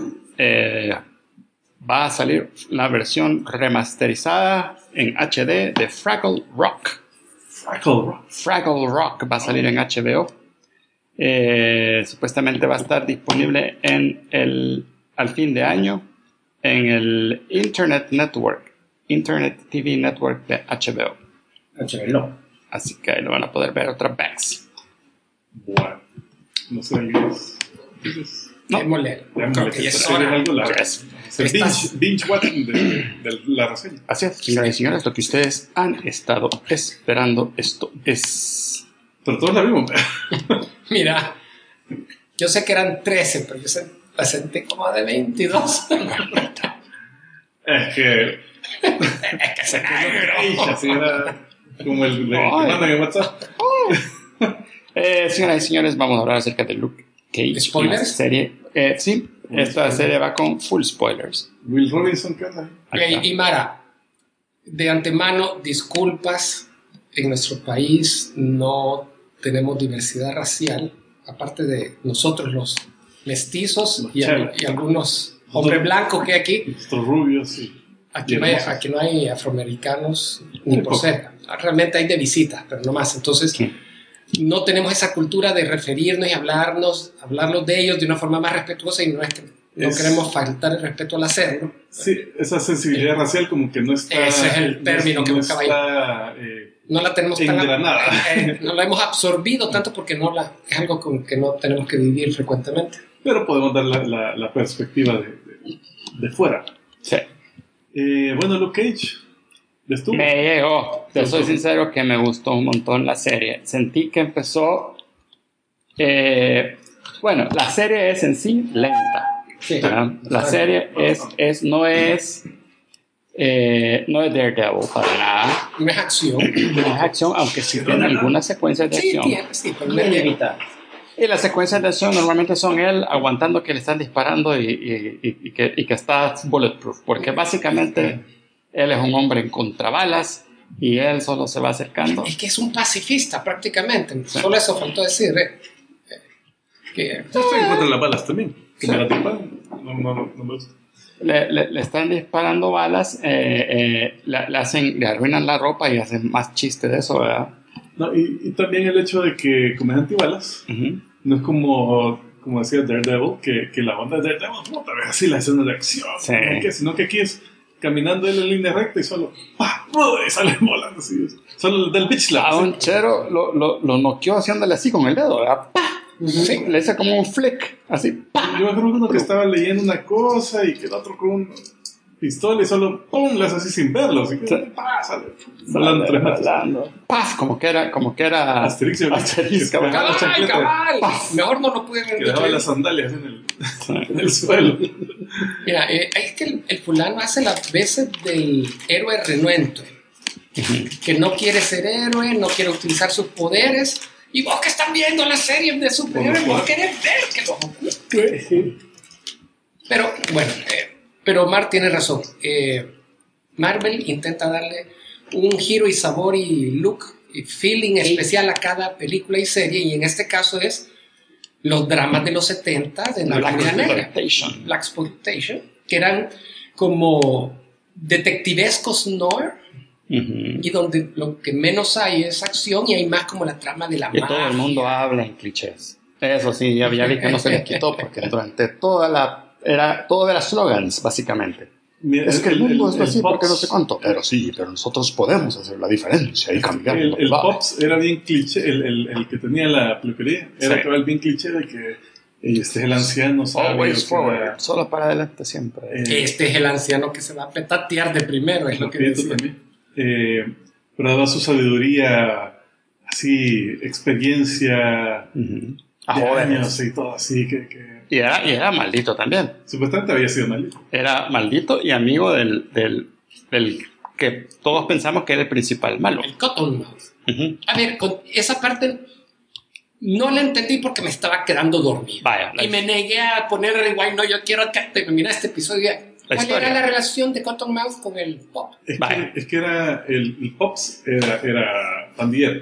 va a salir la versión remasterizada en HD de Fraggle Rock. Fraggle Rock va a salir en HBO. Supuestamente va a estar disponible al fin de año en el Internet TV Network de HBO. Así que ahí lo van a poder ver otra vez. Bueno, no sé inglés. No. Creo que ya es hora. algo largo. Yes. Binge watching de la reseña. Así es, señoras y señores, lo que ustedes han estado esperando, esto es... Pero todos la vimos. Mira, yo sé que eran 13, pero yo la sentí como de 22. Es que se negro. así era como el que mandan en WhatsApp. Señoras y señores, vamos a hablar acerca de Luke Cage. ¿Spoilers? Una serie, sí, esta serie va con full spoilers. Will Robinson, ¿qué onda? Y Mara, de antemano, disculpas. En nuestro país no tenemos diversidad racial, aparte de nosotros los mestizos y algunos hombres blancos que hay aquí. Nuestros rubios, sí. Aquí no hay afroamericanos ni por cerca. Realmente hay de visita, pero no más. Entonces, no tenemos esa cultura de referirnos y hablarnos de ellos de una forma más respetuosa, y no queremos faltar el respeto al hacerlo. Sí, esa sensibilidad racial como que no está... Ese es el término que buscaba yo. No la tenemos engranada. No la hemos absorbido tanto porque es algo con que no tenemos que vivir frecuentemente. Pero podemos dar la perspectiva de fuera. Sí. Bueno, Luke Cage, ¿ves tú? Me llegó, te soy sincero que me gustó un montón la serie. Sentí que empezó... bueno, la serie es en sí lenta. Sí. La serie no es Daredevil para nada. No es acción. No es acción, aunque sí tiene algunas secuencias de acción. Sí, pero no es evitar. Y las secuencias de acción normalmente son él aguantando que le están disparando y que está bulletproof, porque básicamente él es un hombre en contrabalas y él solo se va acercando. Es que es un pacifista prácticamente. Sí. Solo eso faltó decir. Yo estoy en contra de las balas también. Que me las disparan. No me gusta. Le están disparando balas, le arruinan la ropa y hacen más chiste de eso, ¿verdad? No, y también el hecho de que como es antibalas, no es como decía Daredevil, que la onda de Daredevil otra vez así la escena de acción, sí. Sino que aquí es caminando él en línea recta y solo ¡pah! Y sale volando así, solo del bitch slap. A un chero lo noqueó haciéndole así con el dedo, ¿verdad? ¡Pah! Sí, le hice como un flick, así. ¡Pah! Yo me acuerdo uno que estaba leyendo una cosa y que el otro con un pistola y solo ¡pum! Le hace así sin verlo, así que ¡pah! Sale volando 3 metros. ¡Paf! Como que era Asterix, cabal. Mejor no lo pude ver. Que dejaba las sandalias en el suelo. Mira, es que el fulano hace las veces del héroe renuente, que no quiere ser héroe, no quiere utilizar sus poderes. Y vos que están viendo las series de superhéroes, vos querés ver que los ocupe. Pero bueno, pero Mar tiene razón. Marvel intenta darle un giro y sabor y look y feeling especial a cada película y serie, y en este caso es los dramas de los 70 de la comunidad negra, Blaxploitation, que eran como detectivescos noir. Y donde lo que menos hay es acción y hay más como la trama de la magia. Y todo el mundo habla en clichés. Eso sí, ya vi que no se les quitó, porque durante todo era slogans, básicamente. Mira, es que el mundo es así porque no sé cuánto. Pero nosotros podemos hacer la diferencia y cambiar. El Pops era bien cliché, el que tenía la peluquería, era bien cliché de que este es el anciano sabio. Always forward, solo para adelante siempre. Este es el anciano que se va a petatear de primero, es lo que decía. También. Pero daba su sabiduría, así, experiencia, a jóvenes y todo así. Y era maldito también. Supuestamente había sido maldito. Era maldito y amigo del que todos pensamos que era el principal malo. El Cottonmouth. A ver, con esa parte no la entendí porque me estaba quedando dormido. Y me negué a poner rewind. No, yo quiero que terminar este episodio. ¿Cuál era la relación de Cottonmouth con el Pop? Es que era el Pops era pandillero.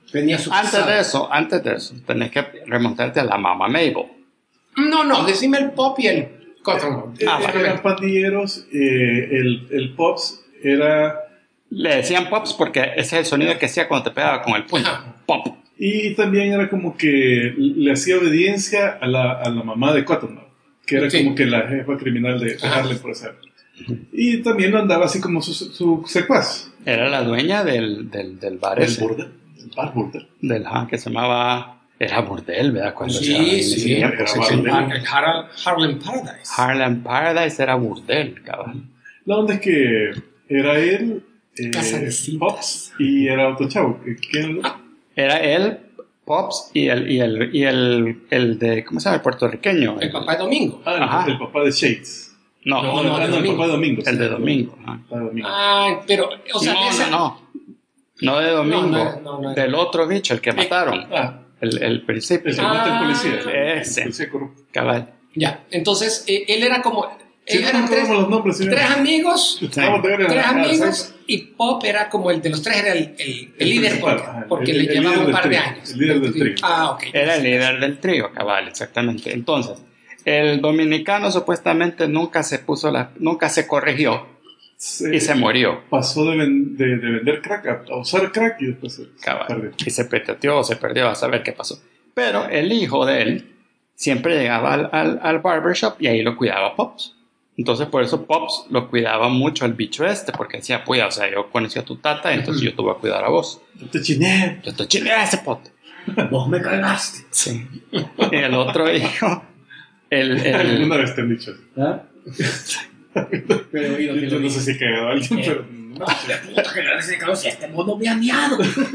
Antes de eso, tenés que remontarte a la mamá Mabel. No, decime el Pop y el Cottonmouth. Eran pandilleros. El Pops era Le decían Pops porque ese es el sonido que hacía cuando te pegaba con el puño. Ajá. Pop. Y también era como que le hacía obediencia a la mamá de Cottonmouth, que era Sí. como que la jefa criminal de Ajá. Harlem por esa época. Y también andaba así como su secuaz. Era la dueña del bar ese. El bar burdel. Que se llamaba... Era burdel, ¿verdad? Cuando Sí, era en ese sí, tiempo, era sí, burdel. sí. El Harlem Paradise. Harlem Paradise era burdel, cabrón. La onda es que era él, Casa de citas. Pops, y era otro chavo. ¿Quién? Era él, Pops y el de... ¿Cómo se llama? El puertorriqueño. El papá de Domingo. Ajá. El papá de Shades. No, No, el papá de Domingo. el sí. de Domingo. Ah. El papá de Domingo. Ah, pero, o sea, ese- No de Domingo. No. Del otro bicho, el que mataron. Ah, El principio. el que mata al policía. Ese. El policía corrupto. Cabal. Ya, entonces él era como. Sí, Ellos no eran tres, recordamos los nombres, señor. tres amigos. Vamos a ver en Tres la- amigos y Pop era como el de los tres, era el líder principal, porque, ajá, porque el le llevaba líder un del par de trío, años. el líder del trío. Ah, ok. Era el líder del trío, cabal, exactamente. Entonces, el dominicano supuestamente nunca se corrigió y se murió. Pasó de vender crack a usar crack y después se Cabal. perdió. Y se peteteó o se perdió a saber qué pasó. Pero el hijo de él siempre llegaba al barbershop y ahí lo cuidaba Pops. Entonces por eso Pops lo cuidaba mucho al bicho este, porque decía, pues, o sea, yo conocí a tu tata, entonces yo te voy a cuidar a vos. Yo te chiné. Yo te chiné a ese pot. Vos me cagaste. Sí. Y el otro hijo, Alguna vez te han dicho. ¿Ah? Pero he oído que Yo lo no sé si he cagado a alguien, pero. No, la puta que le hace cagado si este mono me ha miado.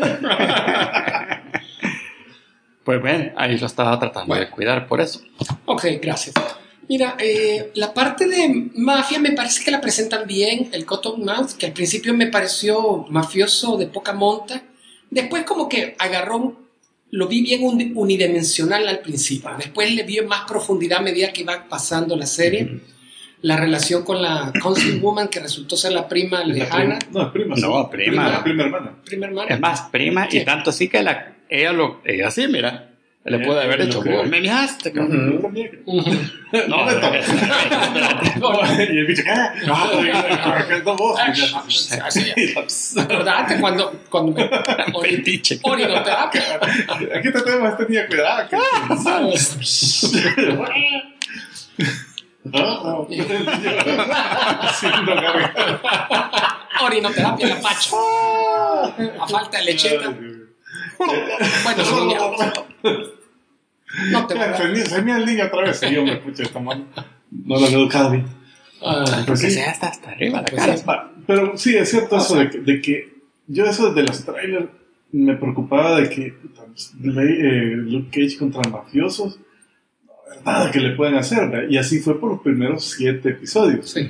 pues ven, ahí lo estaba tratando de cuidar por eso. Ok, gracias. Mira, la parte de mafia me parece que la presentan bien, el Cottonmouth, que al principio me pareció mafioso de poca monta. Después como que lo vi bien unidimensional al principio. Después le vi en más profundidad a medida que iba pasando la serie. La relación con la Councilwoman, que resultó ser la prima lejana. No, es prima. No, sí. prima. Prima hermana. Prima hermana. Es más, prima, y Sí. tanto así que ella sí, mira, le puede haber lo hecho, creo. vos me miaste, cabrón. Yo también. Ujú. No, Y el bicho, ¿qué? No, vos. Acordate cuando Fetiche. orinoterapia. Aquí te tenemos este niño, cuidado. Haciendo garganta. Orinoterapia en la pacha. A falta de lecheta. Bueno, sí, no te voy a... Se mía el niño otra vez. Y yo me escucho esta mano. No lo he educado bien. Porque sí. sea hasta arriba la Pues cara. sí. Pero sí, es cierto eso de que yo eso de los trailers me preocupaba de que puta, Luke Cage contra mafiosos, nada que le pueden hacer, ¿verdad? Y así fue por los primeros 7 episodios. Sí.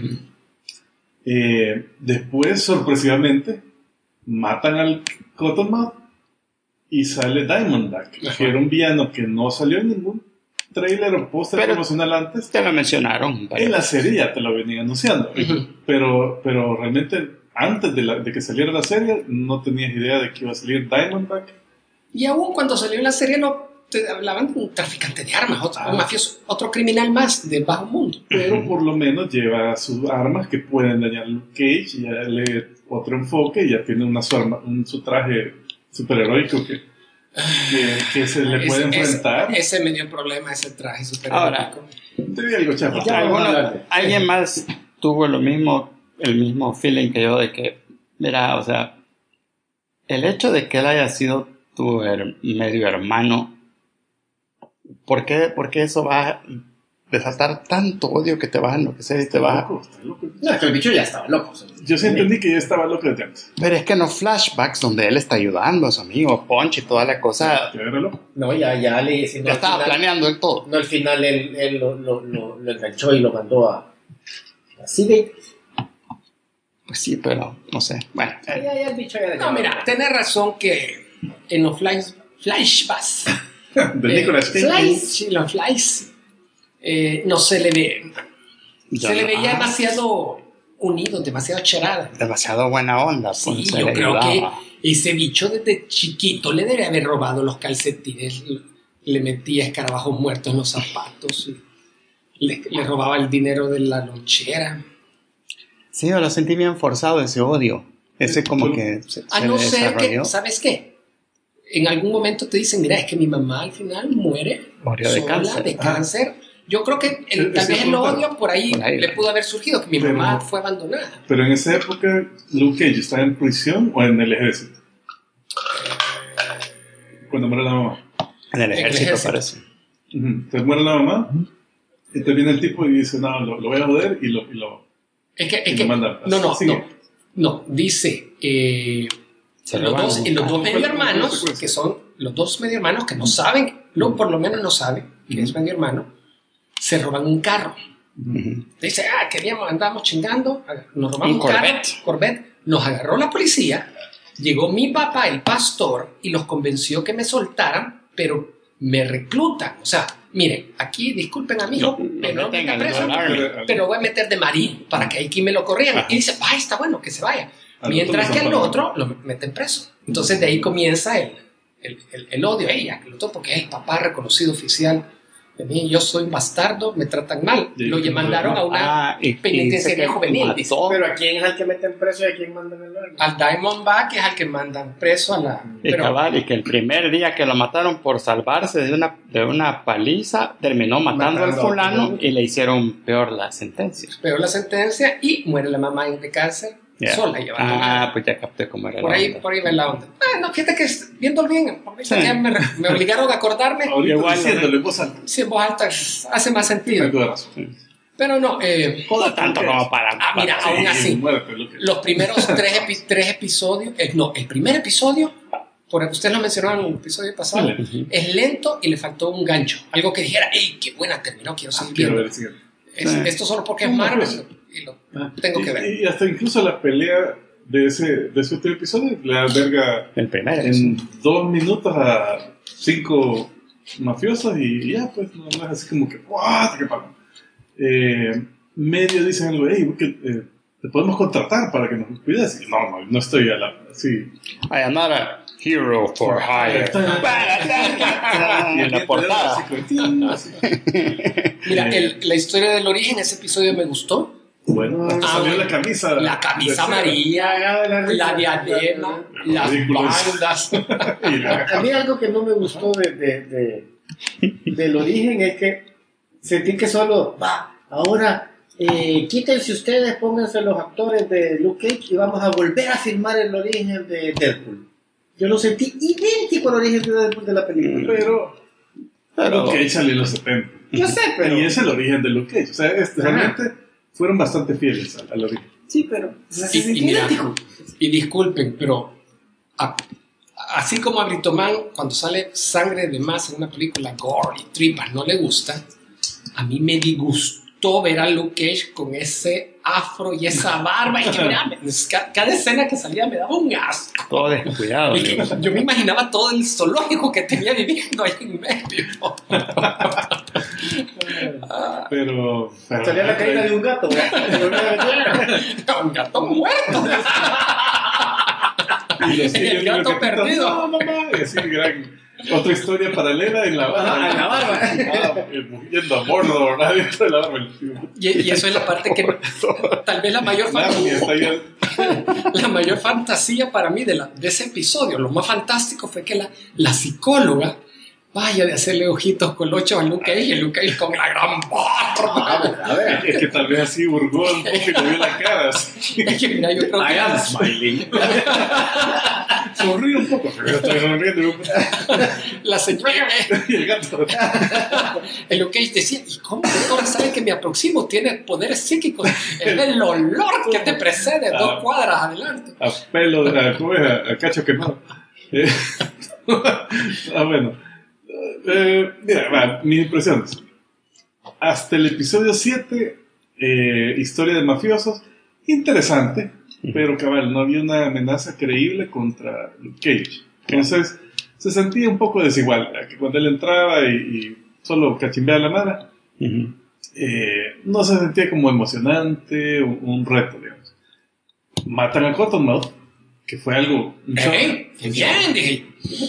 Después, sorpresivamente, matan al Cottonmouth y sale Diamondback, que era un villano que no salió en ningún trailer o póster Pero- promocional antes. Te lo mencionaron. En la serie ya te lo venían anunciando, Ujú. pero realmente antes de que saliera la serie no tenías idea de que iba a salir Diamondback. Y aún cuando salió la serie no te hablaban de un traficante de armas, un mafioso, otro criminal más del bajo mundo. Pero por lo menos lleva sus armas que pueden dañar a Luke Cage y darle otro enfoque y ya tiene su traje superheroico que se le puede enfrentar. Ese me dio problema, ese traje super Ahora, Te vi algo chafa. Ya vamos a hablar de- ¿Alguien más tuvo el mismo feeling que yo de que, mira, o sea, el hecho de que él haya sido tu medio hermano, ¿por qué eso va a desatar tanto odio que te va a enloquecer y te va a... Está loco. No, es que el bicho ya estaba loco. O sea, Yo sí entendí que ya estaba loco desde antes. Pero es que en los flashbacks donde él está ayudando a su amigo Punch y toda la cosa, Ya era loco. No, ya le si no, ya al estaba final- planeando el todo. No, al final él lo enganchó y lo mandó a Seagate. Pues sí, pero no sé. Bueno, Ya el bicho ya No, mira, tenés razón que en los flashbacks, De Nicolas Cage. sí, los flies, no se le ve, yo se le no- veía demasiado unido, demasiado charada. demasiado buena onda. Pues, Sí, se yo le creo que ayudaba. ese bicho desde chiquito le debe haber robado los calcetines, le metía escarabajos muertos en los zapatos, le robaba el dinero de la lonchera. Sí, yo lo sentí bien forzado ese odio. Ese como que A se no ser que, desarrolló. ¿sabes qué? En algún momento te dicen, mira, es que mi mamá al final Murió de sola cáncer. de cáncer. Yo creo que tal vez el odio por ahí le pudo haber surgido, que mi mamá fue abandonada. Pero en esa época, Luke Cage estaba en prisión o en el ejército. Cuando muere la mamá. En el ejército parece. Entonces muere la mamá. Entonces viene el tipo y dice, no, lo voy a joder y lo manda. No, dice los dos medio hermanos, que son los dos medio hermanos que no saben, por lo menos no saben que es medio hermano, se roban un carro. Dice, andábamos chingando, nos robamos un Corvette, nos agarró la policía, llegó mi papá, el pastor, y los convenció que me soltaran, pero me reclutan. O sea, miren, aquí, disculpen amigo, pero no me metan preso, pero voy a meter de marín para que aquí me lo corrieran. Y dice, está bueno, que se vaya. Mientras que al otro lo meten preso. Entonces de ahí comienza el odio a ella, porque es el papá reconocido oficial de mí. Yo soy un bastardo, me tratan mal. Lo mandaron a una penitenciaria juvenil. Pero ¿a quién es al que meten preso y a quién mandan el barco? Al Diamondback es al que mandan preso a la... Y que el primer día que lo mataron por salvarse de una paliza, terminó matando al fulano y le hicieron peor la sentencia. Peor la sentencia y muere la mamá de cáncer. Sola llevando pues ya capté cómo era por ahí va la onda. No, fíjate que viéndolo bien, me obligaron a acordarme. Igual diciéndolo en voz alta. Sí, en voz alta hace más sentido. Pero no, tanto como para. Mira, aún así, los primeros tres episodios, el primer episodio, por ustedes lo mencionaron en el episodio pasado, es lento y le faltó un gancho, algo que dijera, ¡ey, qué buena terminó! Quiero seguir viendo. Esto solo porque es Marvel. Y lo tengo que ver. Y hasta incluso la pelea de ese último episodio le alberga en 2 minutos a 5 mafiosos y ya, pues no es así como que ¡what! ¡Qué palo! Medio dicen algo, te podemos contratar para que nos cuides. Y no estoy así. I am not a hero for hire. Y en la portada. Mira, la historia del origen, ese episodio me gustó. Bueno, salió la camisa. La camisa amarilla, la diadema, las bandas. A mí algo que no me gustó del origen es que sentí que solo, ahora quítense ustedes, pónganse los actores de Luke Cage y vamos a volver a filmar el origen de Deadpool. Yo lo sentí idéntico al origen de Deadpool de la película. Pero Luke Cage salió en los 70. Yo sé, pero... Y es el origen de Luke Cage. O sea, realmente fueron bastante fieles al origen. Sí, pero... Y disculpen, pero... Así como a Britoman, cuando sale sangre de más en una película, gore y tripas, no le gusta, a mí me disgustó ver a Luke Cage con ese afro y esa barba. Y que cada escena que salía me daba un asco. Todo descuidado. Yo me imaginaba todo el zoológico que tenía viviendo ahí en medio. Pero salía la caída de un gato. Un gato muerto. Y el gato perdido. No, mamá. Y así, otra historia paralela en la barba. Yendo a Mordor, dentro de la barba. Y eso es la parte que tal vez la mayor fantasía para mí de ese episodio. Lo más fantástico fue que la psicóloga vaya de hacerle ojitos con 8 a Luke Cage y el Luke Cage con la gran barba. A ver, es que tal vez así hurgó un poco y le vio la cara. Es que mira, yo creo que... I am smiling. Sonríe un poco. Estoy sonriendo. La señora... Y el gato. El Luke Cage decía, ¿y cómo ahora sabe que me aproximo? Tiene poderes psíquicos. Es el olor que te precede 2 cuadras adelante. A pelo, ¿cómo es? A cacho quemado. Bueno. Mira, mis impresiones. Hasta el episodio 7, historia de mafiosos, interesante, pero cabal, no había una amenaza creíble contra Luke Cage. Entonces, se sentía un poco desigual. Que cuando él entraba y solo cachimbeaba la mano, no se sentía como emocionante, un reto, digamos. Matan a Cottonmouth, que fue algo... Un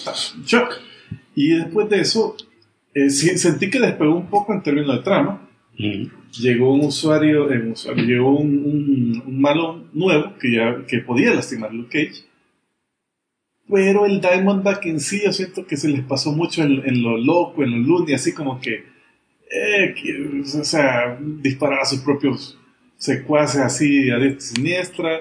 shock. Y después de eso, sí, sentí que despegó un poco en términos de trama, llegó un usuario, llegó un malo nuevo que podía lastimar a Luke Cage, pero el Diamondback en sí yo siento que se les pasó mucho en lo loco, en lo loony, así como que o sea, disparaba a sus propios secuaces así a diestra y siniestra.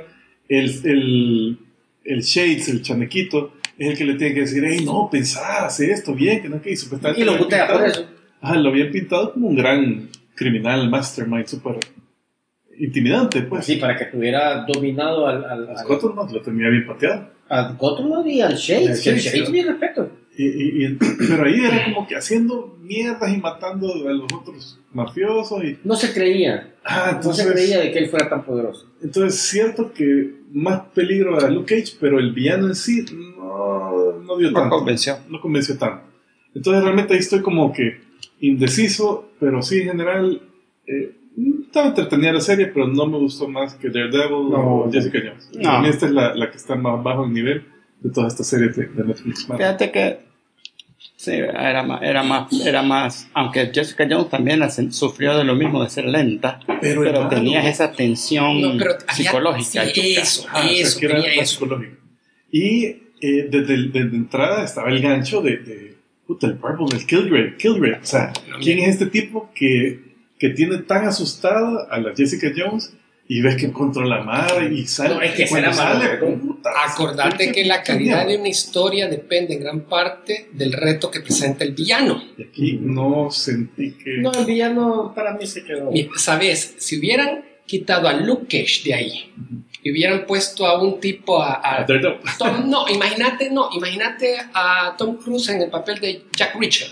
El Shades, el chanequito, es el que le tiene que decir, hey, no, pensá, hace esto bien, que no, que supuestamente y lo putea por eso. Lo habían pintado como un gran criminal, mastermind, súper intimidante, pues. Sí, para que estuviera dominado al Cottonmouth lo tenía bien pateado. Al Cottonmouth y al Shades. El Shades, mi respeto. Pero ahí era como que haciendo mierdas y matando a los otros mafiosos. No se creía. Entonces, no se creía de que él fuera tan poderoso. Entonces, cierto que más peligro a Luke Cage, pero el villano en sí no dio tanto. No convenció tanto. Entonces, realmente ahí estoy como que indeciso, pero sí, en general, estaba entretenida la serie, pero no me gustó más que Daredevil o Jessica Jones. Para mí esta es la que está más bajo en nivel de todas estas series de Netflix. Fíjate que sí, era más, aunque Jessica Jones también sufrió de lo mismo de ser lenta, pero tenías esa tensión psicológica. Sí, eso tenía eso. Psicológico. Y desde entrada estaba el gancho de el Purple, el Kilgrave. O sea, ¿quién es este tipo que tiene tan asustada a la Jessica Jones? Y ves que controla la madre y sale. No, es que cuando sale, acordate que la calidad de una historia depende en gran parte del reto que presenta el villano. Y aquí no sentí que... No, el villano para mí se quedó. ¿Sabes? Si hubieran quitado a Luke Cage de ahí y hubieran puesto a un tipo Tom, imagínate a Tom Cruise en el papel de Jack Reacher.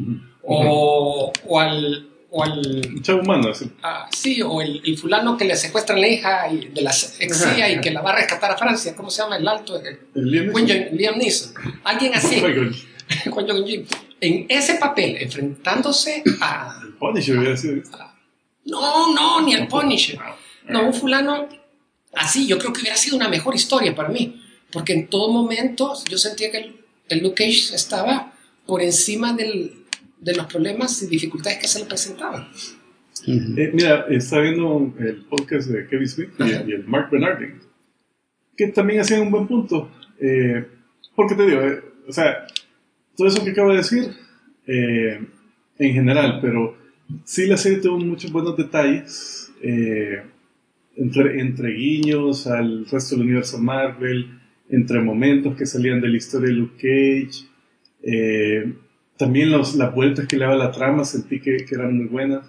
O al chavo humano, sí, o el fulano que le secuestran la hija de la ex CIA y que la va a rescatar a Francia. ¿Cómo se llama el alto? Liam Neeson. Alguien así. En ese papel, enfrentándose a... El Punisher hubiera sido. No, ni el Punisher. No, un fulano así. Yo creo que hubiera sido una mejor historia para mí. Porque en todo momento yo sentía que el Luke Cage estaba por encima de los problemas y dificultades que se le presentaban. Mira, estaba viendo el podcast de Kevin Smith y el Mark Bernardin, que también hacían un buen punto. Porque te digo, o sea, todo eso que acabo de decir, en general, pero sí la serie tuvo muchos buenos detalles, entre guiños al resto del universo Marvel, entre momentos que salían de la historia de Luke Cage, también las vueltas que le daba la trama sentí que eran muy buenas.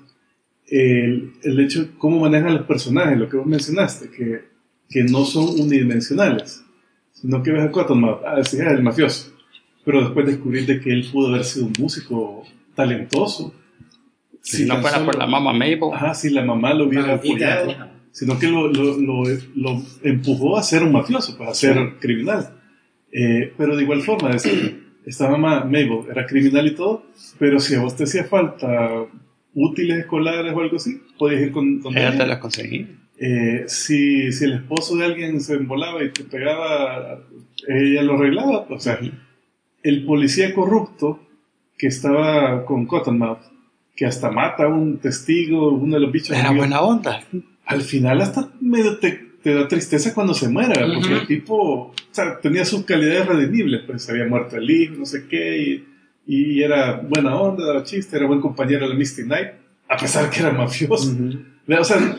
El hecho de cómo manejan los personajes, lo que vos mencionaste, que no son unidimensionales, sino que ves a Cottonmouth, sí, el mafioso, pero después descubrir de que él pudo haber sido un músico talentoso. Si no fuera por la mamá Mabel. Si la mamá lo hubiera apoyado, sino que lo empujó a ser un mafioso, pues, a ser criminal. Pero de igual forma, esta mamá Mabel era criminal y todo, pero si a vos te hacía falta útiles escolares o algo así, podías ir con ella. Te las conseguí. Si el esposo de alguien se embolaba y te pegaba, ella lo arreglaba. O sea, el policía corrupto que estaba con Cottonmouth, que hasta mata a un testigo, uno de los bichos. Era buena onda. Al final hasta medio te da tristeza cuando se muera, porque el tipo, o sea, tenía sus calidades redimibles, pues había muerto el hijo, no sé qué, y era buena onda, daba chiste, era buen compañero de la Misty Knight, a pesar que era mafioso. O sea,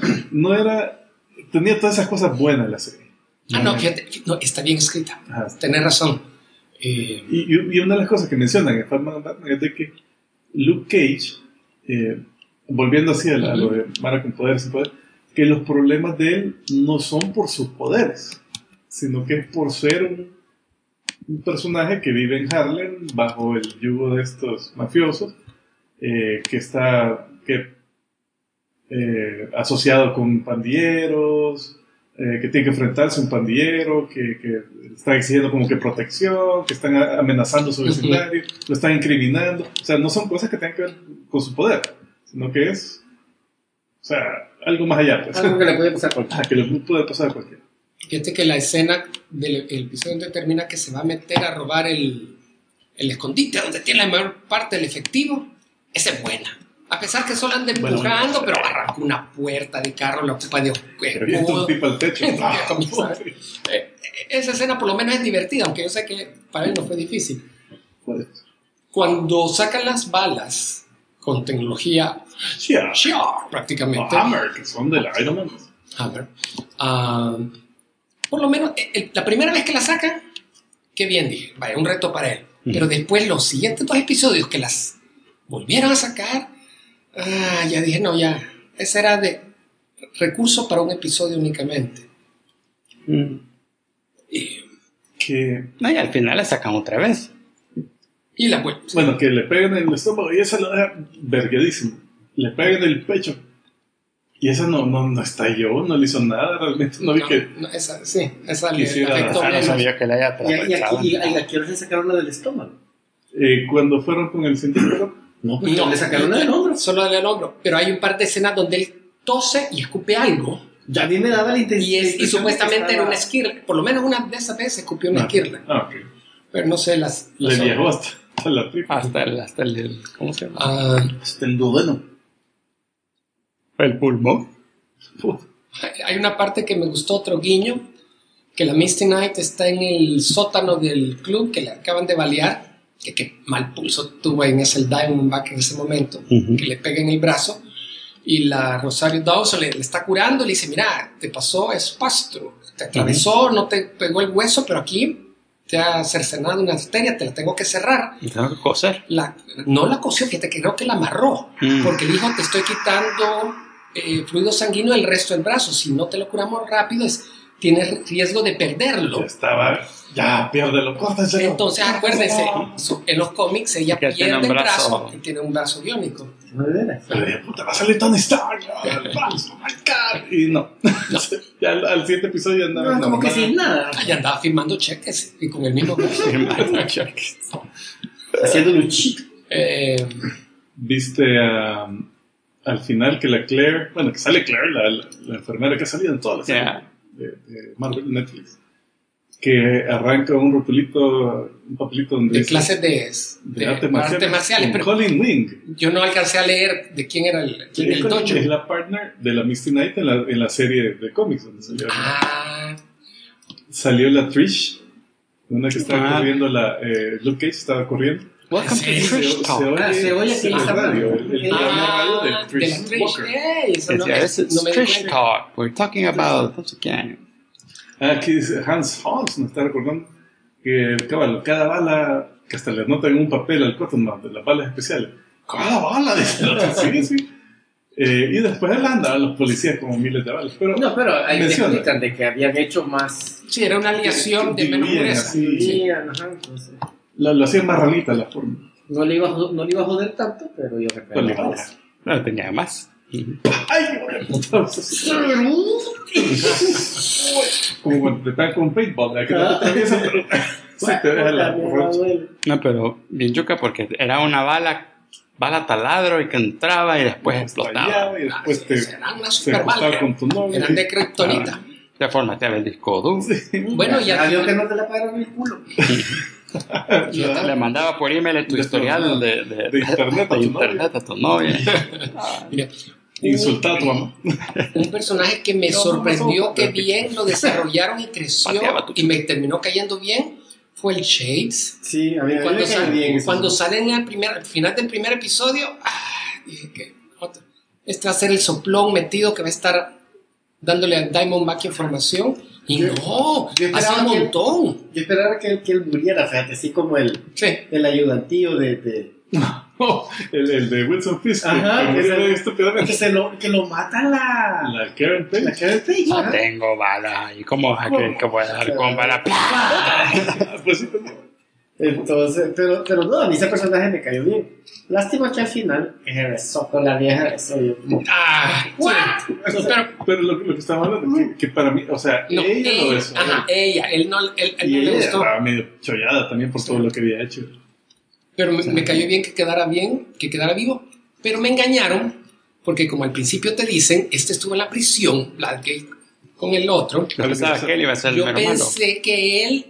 tenía todas esas cosas buenas la serie. Fíjate, está bien escrita. Tenés razón. Y una de las cosas que mencionan en Batman es de que Luke Cage, volviendo así a lo de Mara con poder sin poder, que los problemas de él no son por sus poderes, sino que es por ser un personaje que vive en Harlem bajo el yugo de estos mafiosos, que está asociado con pandilleros, que tiene que enfrentarse a un pandillero, que están exigiendo como que protección, que están amenazando su vecindario, lo están incriminando. O sea, no son cosas que tengan que ver con su poder, sino que es, o sea, algo más allá. Pues. Algo que le puede pasar a cualquiera. Que le puede pasar a cualquiera. Fíjate que la escena del episodio donde termina que se va a meter a robar el escondite donde tiene la mayor parte del efectivo, esa es buena. A pesar que solo anda empujando, pero arrancó una puerta de carro, la ocupa de Revienta un tipo al techo. Esa escena por lo menos es divertida, aunque yo sé que para él no fue difícil. Pues, Cuando sacan las balas con tecnología prácticamente. Hammer, que son de la Iron Man. Hammer. Por lo menos la primera vez que la sacan, qué bien, dije, vaya, un reto para él. Pero después los siguientes 2 episodios que las volvieron a sacar, ya dije, no, ya, ese era de recurso para un episodio únicamente. No, y al final la sacan otra vez. Y la vuelta. Bueno, que le peguen en el estómago y esa lo deja verguedísimo. Le pegan en el pecho. Y esa no estalló, no le hizo nada, realmente no vi que... No, esa le quisiera afectó No menos. sabía que la haya Y aquí ahora se sacaron la del estómago. Cuando fueron con el científico, No, pues no le sacaron la del hombro. Solo del hombro. Pero hay un par de escenas donde él tose y escupe algo. Ya a mí me daba la intención. Y supuestamente era una Skirl. Por lo menos una de esas veces escupió una Skirl. ok. Pero no sé las Le otras. viajó hasta la tripa. hasta el ¿cómo se llama? Hasta el duodeno. El pulmón. Hay una parte que me gustó, otro guiño, que la Misty Knight está en el sótano del club que le acaban de balear, que mal pulso tuvo en ese Diamondback en ese momento, que le pega en el brazo, y la Rosario Dawson le está curando, le dice, mira, te pasó espastro, te atravesó, no te pegó el hueso, pero aquí te ha cercenado una arteria, te la tengo que cerrar. Y tengo que coser. No la cosió, fíjate que creo que la amarró, porque dijo, te estoy quitando fluido sanguíneo del resto del brazo, si no te lo curamos rápido, tienes riesgo de perderlo. Ya, piérdelo, córtenselo. Entonces, acuérdense, en los cómics ella Que tiene pierde un el brazo brazo. y tiene un brazo biónico. No, de veras. Pero de puta, va a salir Tony Stark. Vamos a marcar. Y no. Ya al siguiente episodio andaba. No, como que sin nada. Ella andaba firmando cheques y con el mismo brazo. Haciendo luchito. Viste al final que la Claire, bueno, que sale Claire, la enfermera que ha salido en todas las series de Marvel Netflix, que arranca un papelito donde De dice clases de artes marciales, pero Colin Wing. yo no alcancé a leer de quién era el dojo. Es la partner de la Misty Knight en la serie de cómics donde salió. Salió la Trish, una que estaba corriendo, Luke Cage estaba corriendo. Welcome to Trish Talk. Se oye que el está radio, hablando. el radio de de la Trish Trish. Walker. Eso no, This is no me di Trish cuenta. Talk. We're talking about no sé qué. Aquí dice Hans Hans, me está recordando que cada bala, que hasta le notan un papel al Cotton Man de las balas especiales. Cada bala, dice. Sí. Y después él anda a los policías como miles de balas. Pero ahí te menciona. explican de que habían hecho más. Sí, era una aleación de menos Diluían pureza. así. Sí. Ajá, entonces, Lo hacían más ralita la forma. no le iba a joder tanto, pero yo Pues le recuerdo. iba. No tenía más. ¡Ay, qué puta! Como cuando te pegan con un paintball, que no te atraviesa, pero sí te deja la borracha. No, pero bien yuca porque era una bala taladro y que entraba y después explotaba. Estallaba y después Eran una se super acostaba bala. con tu novia. Eran de kriptonita. Te formateaba el disco duro. Bueno, Ya ya vio que no te la pagaron el culo. Le mandaba por email tu historial de internet a tu internet a tu novia. mira, Insultaba a tu mamá. un personaje que me sorprendió que bien lo desarrollaron y creció Pateaba tu y me terminó cayendo bien fue el Shades. Sí, a mí me Cuando, cae bien. cuando sale en al final del primer episodio, dije que este va a ser el soplón metido que va a estar dándole a Diamondback información. Y Yo no, esperaba hace un que- montón. Yo esperaba que él muriera, fíjate, así como el ayudantío de El de Wilson Fisk. Ajá, que ese- murió estúpidamente. que lo mata la La Karen Page. Karen Page. No ajá. tengo balas. ¿Y cómo vas a creer que voy a dar con balas? Pues sí, pero- Entonces, pero no, a mí ese personaje me cayó bien. Lástima que al final se besó con la vieja, eso yo como... Sí. Pero lo que estaba hablando, que para mí, o sea, No, ella lo besó. Ajá, ella. Él no Y le ella gustó. estaba medio chollada también por todo lo que había hecho. Pero me cayó bien, que quedara vivo. Pero me engañaron, porque como al principio te dicen, este estuvo en la prisión, Blackgate, con el otro. Yo pensaba que él iba a ser el Yo hermano. pensé que él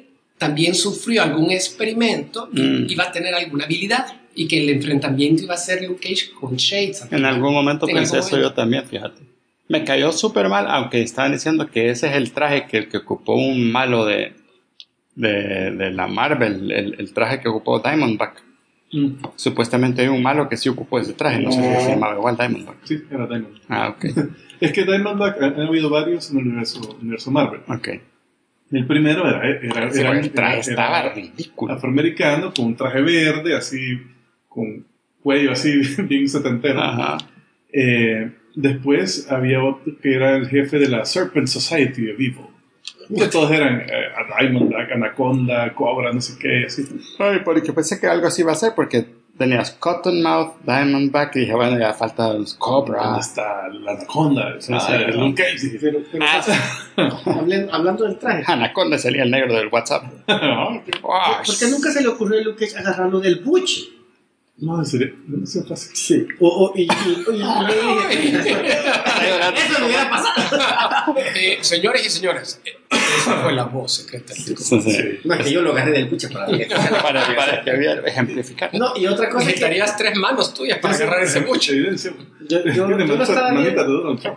también sufrió algún experimento y iba a tener alguna habilidad y que el enfrentamiento iba a ser Luke Cage con Shades. En algún momento En pensé algún eso momento. yo también, fíjate. Me cayó súper mal, aunque estaban diciendo que ese es el traje que ocupó un malo de la Marvel, el traje que ocupó Diamondback. Supuestamente hay un malo que sí ocupó ese traje, no sé si se llamaba igual Diamondback. Sí, era Diamond. Ah, ok. Es que Diamondback ha habido varios en el universo Marvel. Ok. El primero El traje estaba era ridículo. afroamericano con un traje verde, así, con cuello así, bien setentero. Ajá. Después había otro que era el jefe de la Serpent Society of Evil. Que todos eran Diamondback, Anaconda, Cobra, no sé qué, así. Ay, porque pensé que algo así iba a ser, porque tenías Cottonmouth, Diamondback, y dije, bueno, ya falta los Cobra. ¿Dónde está la Anaconda? Sí, Luke Cage. Dije, Hablando del traje. Anaconda salía el negro del WhatsApp. ¿Por qué nunca se le ocurrió a Luke Cage agarrarlo del buche? no, en serio, no sé fácil. Sí. Y le dije, eso me hubiera pasado. Señores y señoras, esa fue la voz secreta. Sí. No, es que yo lo agarré del buche para que Para que ejemplificar. No, y otra cosa es que Necesitarías 3 manos tuyas para agarrar ese buche. Evidencia. yo lo estaba manita viendo. de Donald Trump.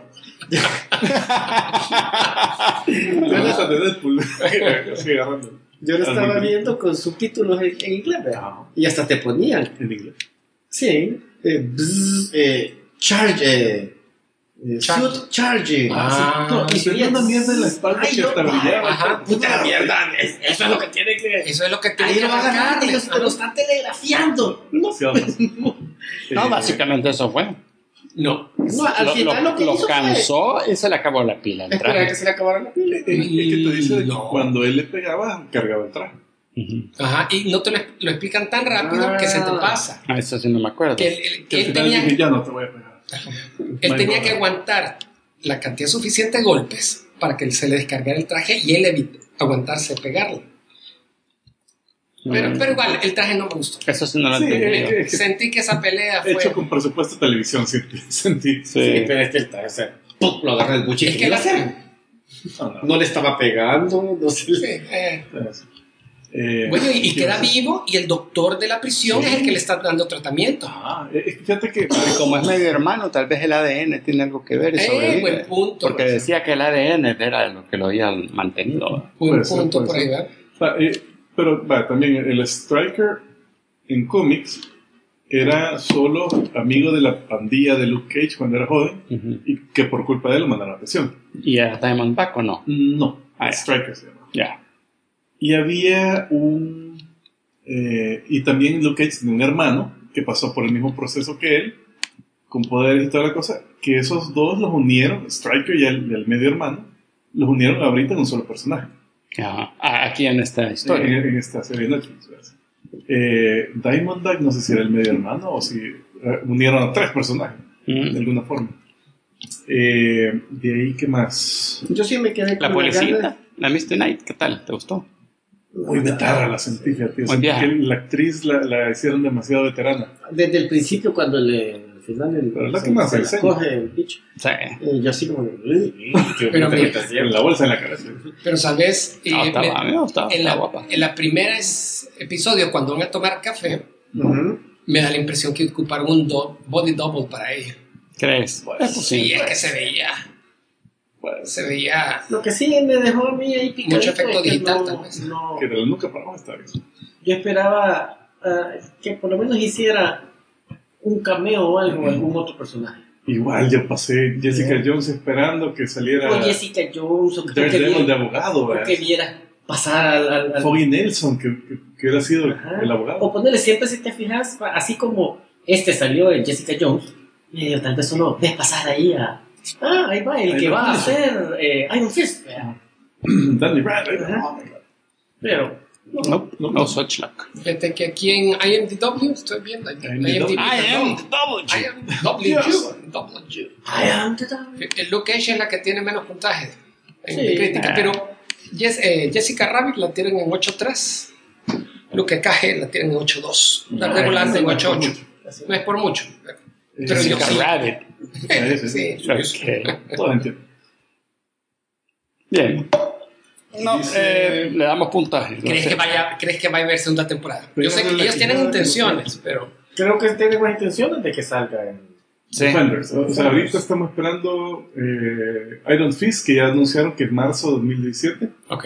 Manita de Deadpool. Así agarrando. Yo lo estaba viendo con subtítulos en inglés, ¿verdad? Y hasta te ponían. En inglés. Sí. Charge. Suit charging. Ah, y se ve una mierda en la espalda que hasta brillaba. Ajá. Puta mierda. Eso es lo que tiene que. Eso es lo que tiene Ahí que lo vas a agarrar y marcarles. ellos te lo están telegrafiando. Demasiado más. No, básicamente eso fue. No. No, al final lo que hizo fue. cansó y se le acabó la pila. El Esperar traje. que se le acabara la pila. Es que te dice de que No. cuando él le pegaba, cargaba el traje. Ajá, y no te lo explican tan rápido que se te pasa. Ah, eso sí no me acuerdo. Que Que al él final tenía, dije, ya no te voy a pegar. él tenía que aguantar la cantidad suficiente de golpes para que se le descargara el traje y él aguantarse pegarle. Pero igual, el traje no me gustó. Eso sí no lo Sí, entendí. Sentí que esa pelea fue... Hecho con presupuesto de televisión, sentí. Sí. Pero es que el traje, o sea, ¡pum! Lo agarra el buche. Es ¿Qué que iba a la- hacer? No le estaba pegando, no sé. Sí, bueno, y queda vivo y el doctor de la prisión Sí. es el que le está dando tratamiento. Fíjate que Y como es medio hermano, tal vez el ADN tiene algo que ver y sobrevive. Buen punto. Porque decía que el ADN era lo que lo había mantenido. Buen puede ser, punto puede por ahí, ser. ¿verdad? Pero también el Striker en cómics era solo amigo de la pandilla de Luke Cage cuando era joven y que por culpa de él lo mandaron a prisión. ¿Y era Diamondback o no? No, Ah, ya. Striker se llama. Ya. Y había y también Luke Cage tenía un hermano que pasó por el mismo proceso que él, con poderes y toda la cosa, que esos dos los unieron, Striker y el medio hermano, los unieron ahorita en un solo personaje. Ajá. Aquí en esta historia. En esta serie de Netflix. ¿Verdad? Diamondback, no sé si era el medio hermano o si unieron a 3 personajes de alguna forma. De ahí, ¿qué más? Yo sí me quedé La con las policita, ganas. la Misty Knight, ¿qué tal? ¿Te gustó? Muy veterana la sentí, fíjate. Muy Sentí vieja. que la actriz la hicieron demasiado veterana. Desde el principio, cuando al final Pero la que más se la enseña. coge el bicho. Sí. Yo así como. Pero mira, Con la bolsa en la cabeza. pero sabes, No, a mí me gustaba, en estaba la, guapa. en la primera episodio, cuando van a tomar café, me da la impresión que ocuparon un body double para ella. ¿Crees? Es Sí, posible. es que se veía Lo que sí me dejó a mí ahí picadito. Mucho efecto es que digital, no- tal vez. no- Que de la nuca para abajo está bien. yo esperaba que por lo menos hiciera un cameo o algo, algún otro personaje. Igual yo pasé Jessica Jones esperando que saliera O Jessica Jones, o que Daredevil de viera, abogado, o que ¿verdad? viera pasar al Foggy Nelson, que hubiera sido Ajá. el abogado. O ponerle siempre, si te fijas, así como salió en Jessica Jones, y yo, tal vez uno ve pasar ahí ahí va, el Ahí que va, va a eso. hacer Iron Fist. Danny Rand, Ajá. oh my God. Pero, No such luck. Fíjate que aquí en IMDb estoy viendo. IMDb. IMDb. Dios. I am the devil. El Luke Cage es la que tiene menos puntaje en Sí. de crítica, pero Jessica Rabbit la tienen en 8.3. Luke Cage la tienen en 8.2. La regular en 8.8. No es por mucho. Pero yo Jessica sí. Rabbit. Sí, Ok. Todo entiendo. Bien. No, Dice- le damos puntaje. ¿Crees que va a haber segunda temporada? Yo sé que Pegándole ellos la tienen quijada, intenciones, pero... Creo que tiene más intenciones de que salga en... Sí. Defenders. O sea, ahorita estamos esperando Iron Fist, que ya anunciaron que es marzo de 2017. Ok.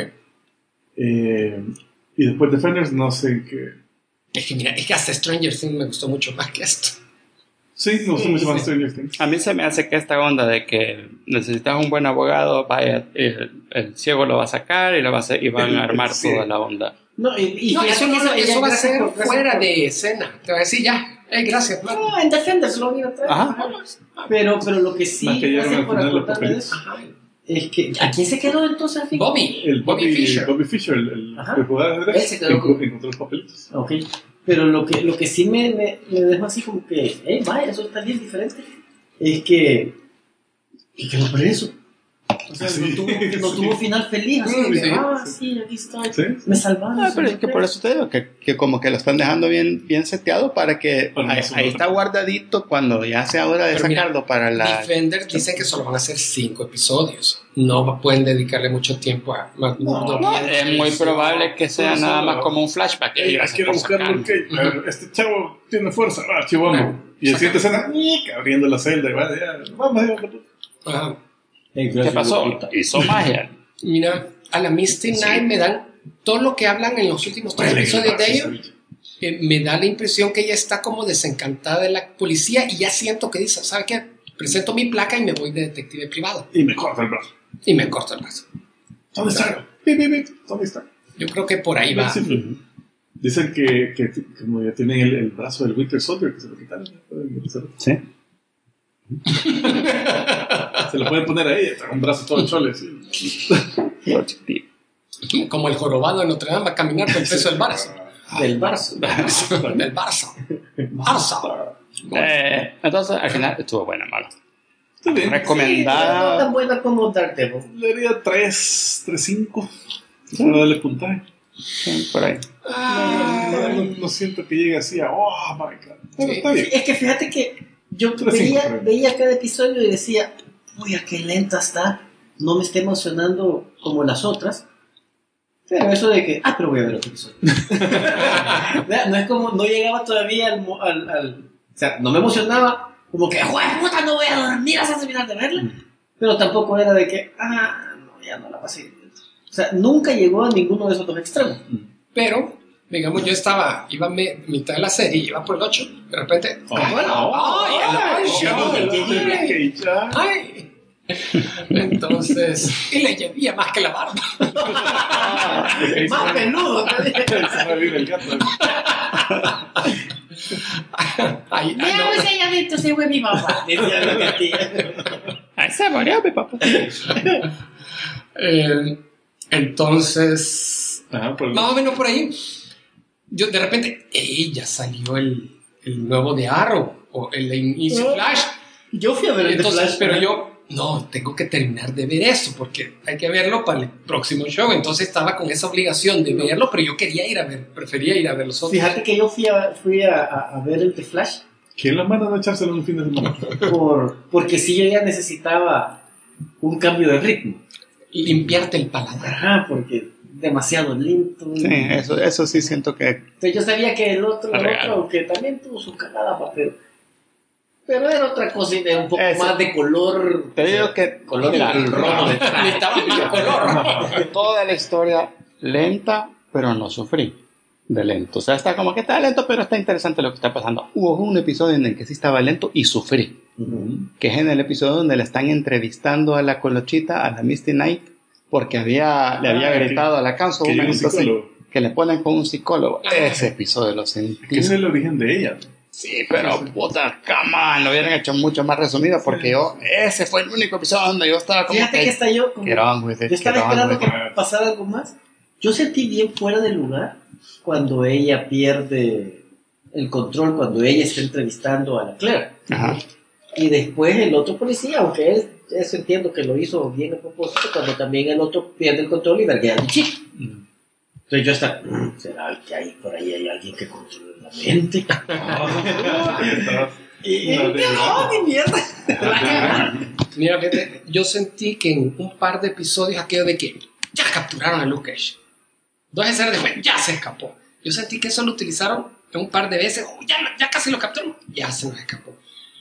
Y después Defenders, no sé qué. Es que mira, es que hasta Stranger Things me gustó mucho más que esto. Sí, me gustó mucho más Sí. Stranger Things. A mí se me hace que esta onda de que necesitas un buen abogado, vaya, el ciego lo va a sacar y, y van a armar Sí. toda la onda. No, y No, fíjate que eso va a ser gracias fuera por- de escena. Te va a decir ya, gracias. No, en Defenders lo van a traer. Ajá. Pero lo que sí, Más que llegaron gracias al por final los acordarme de papeles. eso, es que ¿a quién se quedó entonces al fin? Bobby. El Bobby Fischer. Bobby Fischer, el Ajá. que jugaba de Él ajedrez, se quedó con- encontró los papelitos. Ok, pero lo que sí me dejó así como que, vaya, eso está bien diferente, es que quedó preso. O sea, Sí. no tuvo final feliz, así de que, Sí. sí, aquí estoy, ¿Sí? me salvaron. Pero es que por eso te digo que como que lo están dejando bien seteado para que Para ahí, no ahí está guardadito cuando ya sea hora de Pero mira, sacarlo para la... Defenders dicen que solo van a ser 5 episodios. No pueden dedicarle mucho tiempo a Matt Murdock. No, es muy probable que sea Solo- nada más como un flashback. Ey, Gracias quiero por buscar sacarlo. Luke Cage. A ver, este chavo tiene fuerza. Chivamos. Y el siguiente escena, abriendo la celda. Y vale, ya, vamos, ya, Ajá. ¿Qué pasó? Hizo magia. Mira, a la Misty Knight me dan todo lo que hablan en los últimos 3 episodios de ellos. Me da la impresión que ella está como desencantada de la policía y ya siento que dice, ¿sabe qué? Presento mi placa y me voy de detective privado. Y me corta el brazo. Y me corto el brazo. ¿Dónde está? ¿Dónde está? Yo creo que por ahí va. Sí. Dicen que como ya tienen el brazo del Winter Soldier, que se lo quitaron. Sí. Se lo pueden poner ahí, un brazo todo chole. Sí. Como el jorobado de Notre Dame va a caminar con el peso del Barça. Del Barça. Del Barça. Barça. Entonces, al final estuvo buena, malo. Está bien. No Recomendada. tan buena como Daredevil. Le haría 3.5. Para darle puntaje. Sí, por ahí. No siento que llegue así a oh my god. Pero está bien. Es que fíjate que yo 3-5, veía cada episodio y decía, uy, qué lenta está, no me está emocionando como las otras. Pero eso de que, pero voy a ver otro episodio. No es como, no llegaba todavía o sea, no me emocionaba, como que, ¡joder, puta, no voy a dormir hasta terminar de verla! Pero tampoco era de que, no, ya no la pasé viendo. O sea, nunca llegó a ninguno de esos dos extremos. Pero, digamos, yo iba a mitad de la serie, iba por el 8. De repente, ¡ay! Entonces, y le llovía más que la barba. Más peludo. Se revive el gato. Ay, no. ese adentro se fue mi papá. Decía la tía. Ahí se murió mi papá. Entonces, Por más o menos por ahí, yo de repente, ya salió el nuevo de Arrow, o el Easy Flash. Yo fui a ver el Entonces, Flash, pero yo, no, tengo que terminar de ver eso, porque hay que verlo para el próximo show. Entonces estaba con esa obligación de verlo, pero yo prefería ir a ver los otros. Fíjate que yo fui a ver el The Flash ¿Quién lo manda a echárselo en un fin de semana? porque sí yo ya necesitaba un cambio de ritmo. Limpiarte el paladar. Ajá, porque demasiado lento. Sí, eso sí siento que... Entonces yo sabía que el otro, Regalo. que también tuvo su cagada, pero era otra cosa y de un poco Eso. más de color. Te digo que... Color mira, del rojo de Necesitaba más color. toda la historia lenta, pero no sufrí de lento. O sea, está como que está lento, pero está interesante lo que está pasando. Hubo un episodio en el que sí estaba lento y sufrí, que es en el episodio donde le están entrevistando a la Colochita, a la Misty Knight, porque le había gritado a la canción que llega un psicólogo. que le ponen con un psicólogo. Ese episodio lo sentí. Que ese es el origen de ella. Sí, pero puta, come on, lo hubieran hecho mucho más resumido porque ese fue el único episodio donde yo estaba como Fíjate que hasta yo, get on with it, yo estaba get on esperando with que it. pasara algo más. Yo sentí bien fuera de lugar cuando ella pierde el control, cuando ella está entrevistando a la Claire. Ajá. Y después el otro policía, aunque eso entiendo que lo hizo bien a propósito, cuando también el otro pierde el control y verguea al chico. Entonces yo hasta, ¿será que por ahí hay alguien que controle la mente? Y no, ni mierda. Mira, fíjate, yo sentí que en un par de episodios aquello de que ya capturaron a Luke Cage. 2 escenas después, ya se escapó. Yo sentí que eso lo utilizaron un par de veces. Ya casi lo capturaron. Ya se nos escapó.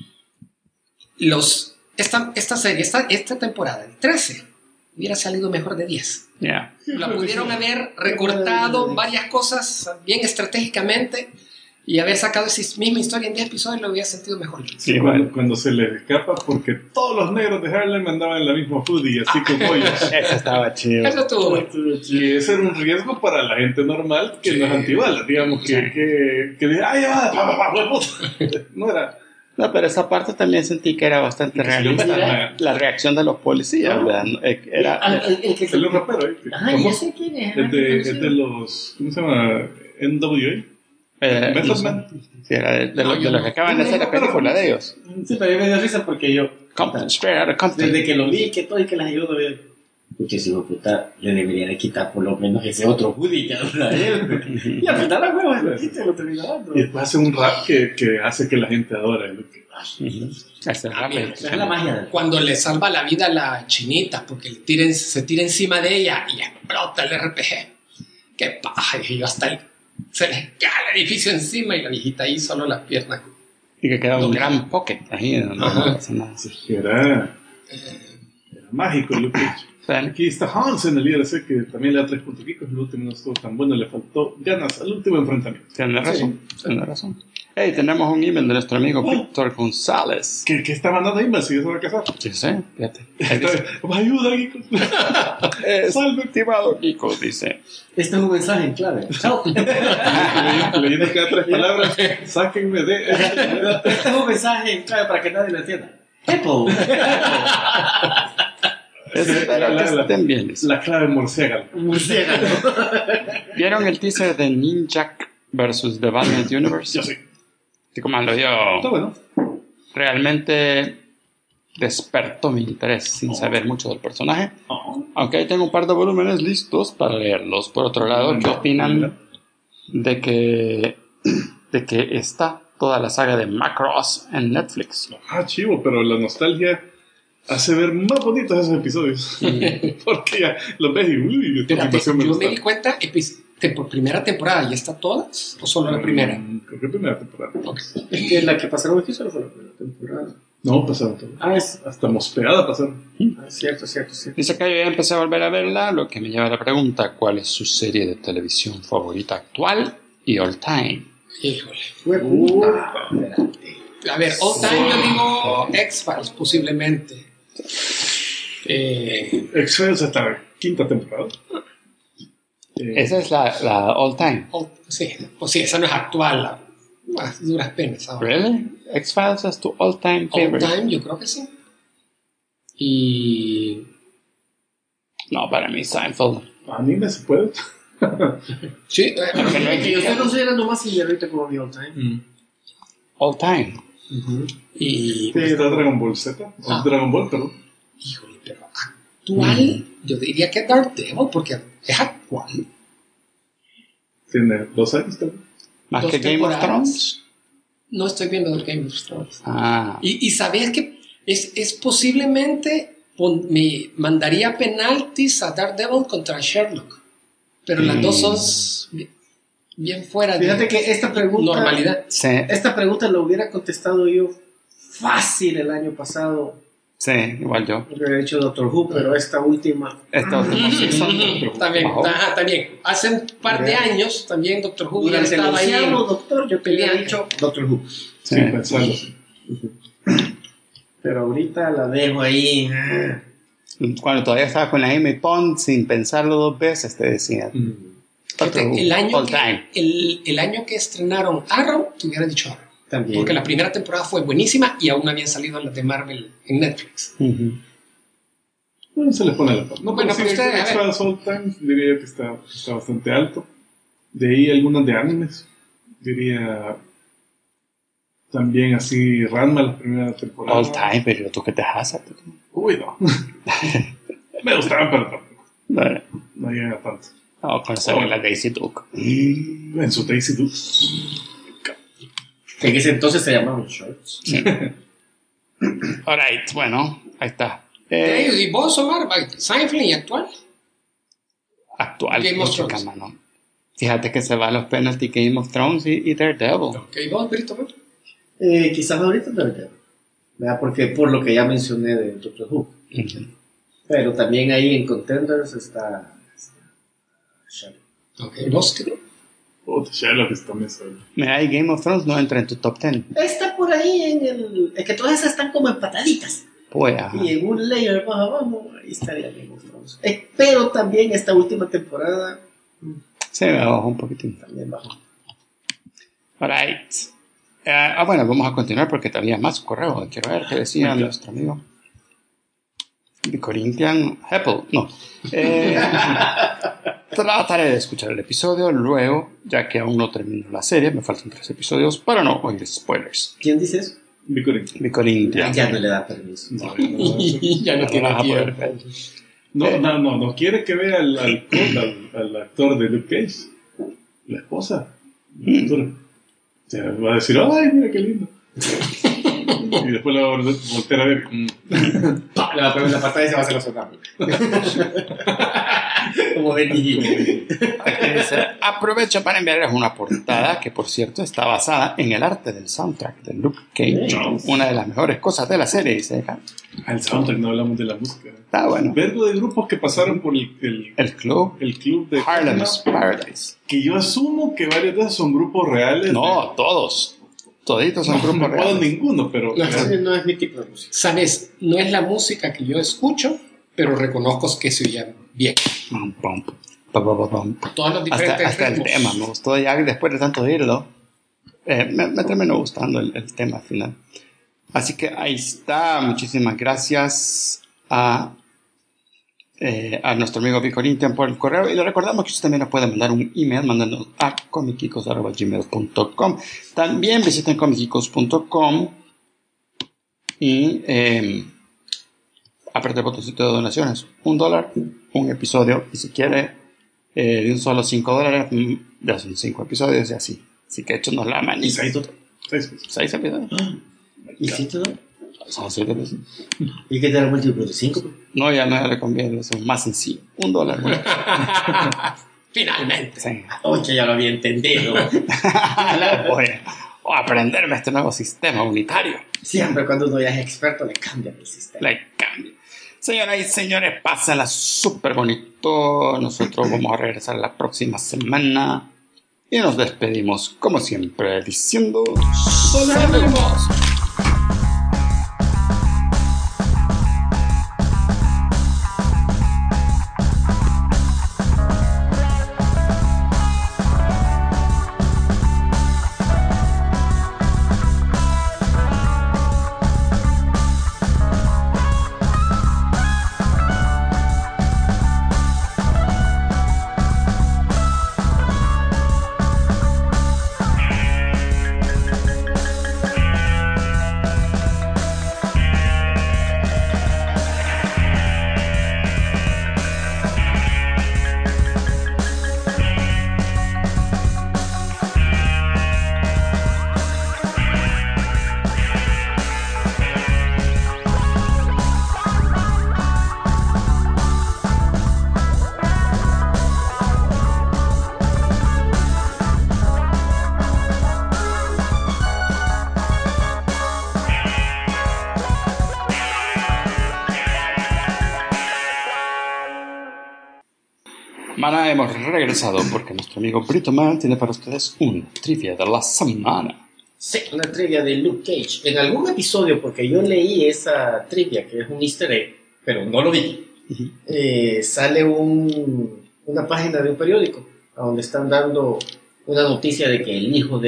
Esta serie, esta temporada, el 13, hubiera salido mejor de 10. Yeah. La pudieron haber recortado varias cosas bien estratégicamente y haber sacado esa misma historia en 10 episodios, lo hubiera sentido mejor. Sí, cuando se les escapa, porque todos los negros de Harlem andaban en la misma hoodie, así como ellos. Eso estaba chido. Eso estuvo bueno. Y ese era un riesgo para la gente normal que no es antibalas, digamos, que dice, ¡ay, ya va! No era. No, pero esa parte también sentí que era bastante realista. La reacción de los policías, ¿verdad? Era el rapero, ¿eh? Ay, ya sé quién es. Es de los, ¿cómo se llama? NWA. Method Man. Sí, era de los que acaban de hacer la película de ellos. Sí, pero yo me dio risa porque yo, Straight Outta Compton. desde que lo vi, que todo y que las ayudo, muchísimo puta, le debería de quitar por lo menos ese otro hoodie que habla él. Y al final la hueva lo quita y lo termina dando. Y después hace un rap que hace que la gente adore. Ese rap Esa es la magia. Cuando le salva la vida a la chinita porque se tira encima de ella y explota el RPG. Qué paja. Y yo hasta se le cae el edificio encima y la viejita ahí solo las piernas. Y que quedaba un gran pocket ahí. No pasa nada. Era mágico el Luke Cage. Aquí está Hans en el IRC, que también le da 3 puntos. El último no estuvo tan bueno, le faltó ganas al último enfrentamiento. Tienes razón. Hey, tenemos un email de nuestro amigo Víctor González. ¿Qué está mandando email si ya se va a casar? Sí, fíjate. Ayuda, Kiko. Salve, estimado Kiko, dice. Este es un mensaje en clave. Chao. Leyendo cada 3 palabras, sáquenme de... Este es un mensaje en clave para que nadie lo entienda. Apple. Espero que estén bien. Dice. La clave murciélago. ¿Vieron el teaser de Ninja vs. The Valiant Universe? Yo sí. Sí, comando, Está bueno. Realmente despertó mi interés sin saber mucho del personaje. Aunque ahí tengo un par de volúmenes listos para leerlos. Por otro lado, ¿qué opinan de que está toda la saga de Macross en Netflix? Chivo, pero la nostalgia hace ver más bonitos esos episodios. Porque ya los ves y uy, esta animación me Yo gusta. me di cuenta por primera temporada, ¿ya está todas? ¿O solo la primera? Creo que primera temporada. Okay. Es que la que pasaron aquí solo fue la primera temporada. No, pasaron todo. Hasta mospeada pasaron. Cierto. Dice que yo ya empecé a volver a verla, lo que me lleva a la pregunta: ¿cuál es su serie de televisión favorita actual y all time? Híjole. Espérate. A ver, all time yo digo X-Files, posiblemente. X-Files hasta la 5ª temporada. Esa es la all time. Sí, pues sí, esa no es actual, más duras penas. ¿Really? ¿X-Files es tu all time All favorite? time, yo creo que sí. Y... No, para mí Seinfeld. Anime se puede. Sí, Que yo estoy considerando más Silverita como mi all time. All time. y... Está Dragon Ball Z. Dragon Ball, perdón. Híjole, pero actual, yo diría que Daredevil, porque es actual. Tiene 2 años también. ¿Más 2 que Game of temporadas. Thrones? No estoy viendo el Game of Thrones. Y sabes que es posiblemente me mandaría penaltis a Daredevil contra Sherlock, pero las dos son bien fuera Fíjate de que esta pregunta, normalidad. sí, esta pregunta la hubiera contestado yo fácil el año pasado. sí, igual yo. Yo hubiera dicho Doctor Who, pero esta última. Esta última season. También, Wow. también. Hace un par de años también Doctor Who ya Durante el estaba ahí. océano, doctor, yo te hubiera peleando. dicho Doctor Who. Sí, pensando. Pero ahorita la dejo ahí. Cuando todavía estaba con la Amy Pond, sin pensarlo 2 veces, te decía. Fíjate, Doctor Who, all time. el año que estrenaron Arrow, te hubiera dicho Arrow. También. Porque la primera temporada fue buenísima y aún habían salido las de Marvel en Netflix. Se le pone la paz. No, Bueno, pero sí, pero usted, X-Files All Time diría que está bastante alto. De ahí algunas de animes. Diría también así Ranma la primera temporada. All time, pero tú que te hasas. Uy, no. Me gustaban, pero tampoco. Bueno, No llega a tanto. no, con la Daisy Duke. En su Daisy Duke. Que en ese entonces se llamaban shorts. Alright, bueno, ahí está. ¿Y vos, Omar? ¿Seinfeld y actual? actual. Game of música, Thrones. mano. Fíjate que se va a los penalty Game of Thrones y Daredevil. Ok, vos, Brito, ¿no? Quizás ahorita Daredevil, ¿verdad? Porque por lo que ya mencioné de Doctor Who. Ujú. Pero también ahí en Contenders está Sherlock. Ok, vos, ¿qué? Puta, Sherlock está mesa. Mira, y Game of Thrones no entra en tu top 10. Está por ahí en el... Es que todas esas están como empataditas. Pues, ajá. Y en un layer más abajo, ahí estaría Game of Thrones. Pero también esta última temporada Se me bajó un poquitín. también bajó. Alright. Bueno, vamos a continuar porque todavía más correo. Quiero ver qué decía nuestro amigo. The Corinthian Apple. No. Trataré de escuchar el episodio luego, ya que aún no termino la serie. Me faltan 3 episodios para no oír spoilers. ¿Quién dice eso? The Corinthian. Ya no le da permiso. Ya no tiene vas a poder tiempo. ver. No quiere que vea al actor de Luke Cage. La esposa. La actora. O sea, va a decir, ay, mira qué lindo. Y después lo va a voltear a ver. ¡Pah! Le va a poner una patada y se va a hacer los sonados. Como Benny. Aquí dice, aprovecho para enviarles una portada que, por cierto, está basada en el arte del soundtrack de Luke Cage. Una de las mejores cosas de la serie, dice acá. Al soundtrack no hablamos de la música. Está bueno. Verbo de grupos que pasaron por el club club de Harlem's Paradise. que yo asumo que varios de esos son grupos reales. No, todos. Toditos son No grupos me acuerdo reales. ninguno, pero No es mi tipo de música. Sabes, no es la música que yo escucho, pero reconozco que se oye bien. Pum, pum, pum, pum, pum. Todos los diferentes Hasta el ritmos. tema me gustó ya después de tanto oírlo. Me terminó gustando el tema al final. Así que ahí está. Muchísimas gracias a nuestro amigo Vicorintian por el correo. Y le recordamos que usted también nos puede mandar un email mandándonos a comicicos@gmail.com. También visiten comicicos.com y apriete el botoncito de donaciones. $1, un episodio. Y si quiere de un solo $5, ya son 5 episodios y así. Así que échenos la manita. 6 episodios. ¿Y si te doy? Son 7 episodios. ¿Y qué te da el múltiplo de 5? No, ya no le conviene, eso es más sencillo. $1. Bueno. Finalmente. Sí. Oye, ya lo había entendido. Voy a aprenderme este nuevo sistema unitario. Siempre cuando uno ya es experto le cambian el sistema. Le cambio. Señoras y señores, pásenla súper bonito. Nosotros vamos a regresar la próxima semana. Y nos despedimos, como siempre, diciendo... ¡Saludos! Mana, hemos regresado porque nuestro amigo Brito Man tiene para ustedes un trivia de la semana. Sí, una trivia de Luke Cage. En algún episodio, porque yo leí esa trivia, que es un easter egg, pero no lo vi, sale una página de un periódico a donde están dando una noticia de que el hijo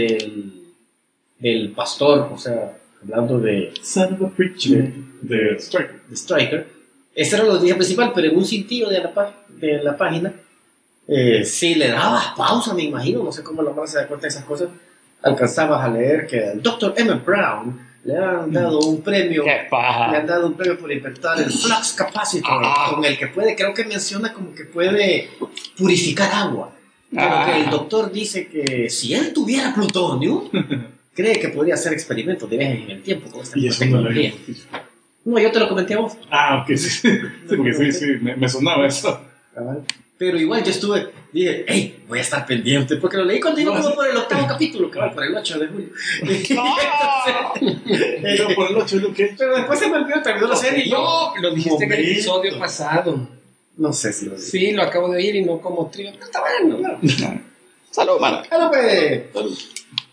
del pastor, o sea, hablando de Son of a Preacher de Striker. Striker, esa era la noticia principal, pero en un cintillo de la página, si le dabas pausa, me imagino, no sé cómo la se da cuenta de esas cosas, alcanzabas a leer que al Dr. Emmett Brown le han dado un premio. ¡Qué paja! Le han dado un premio por inventar el flux capacitor, con el que puede, creo que menciona como que puede purificar agua. Pero que el doctor dice que si él tuviera plutonio, cree que podría hacer experimentos de viajes en el tiempo con esta Y eso no lo tecnología. vi. No, yo te lo comenté a vos. Ah, ok, sí. Sí, porque sí, me sonaba eso. ¿Cabal? Pero igual yo dije, hey, voy a estar pendiente, porque lo leí cuando iba como por el 8º capítulo, cabal, por el 8 de julio. Pero por el 8 de Luke Cage. Pero después se me olvidó, terminó la serie y yo... No, lo dijiste en el Momento. episodio pasado. No sé si lo dije. Sí, lo acabo de oír y no como trío. Pero está bueno. Salud, mano. Bueno, pues...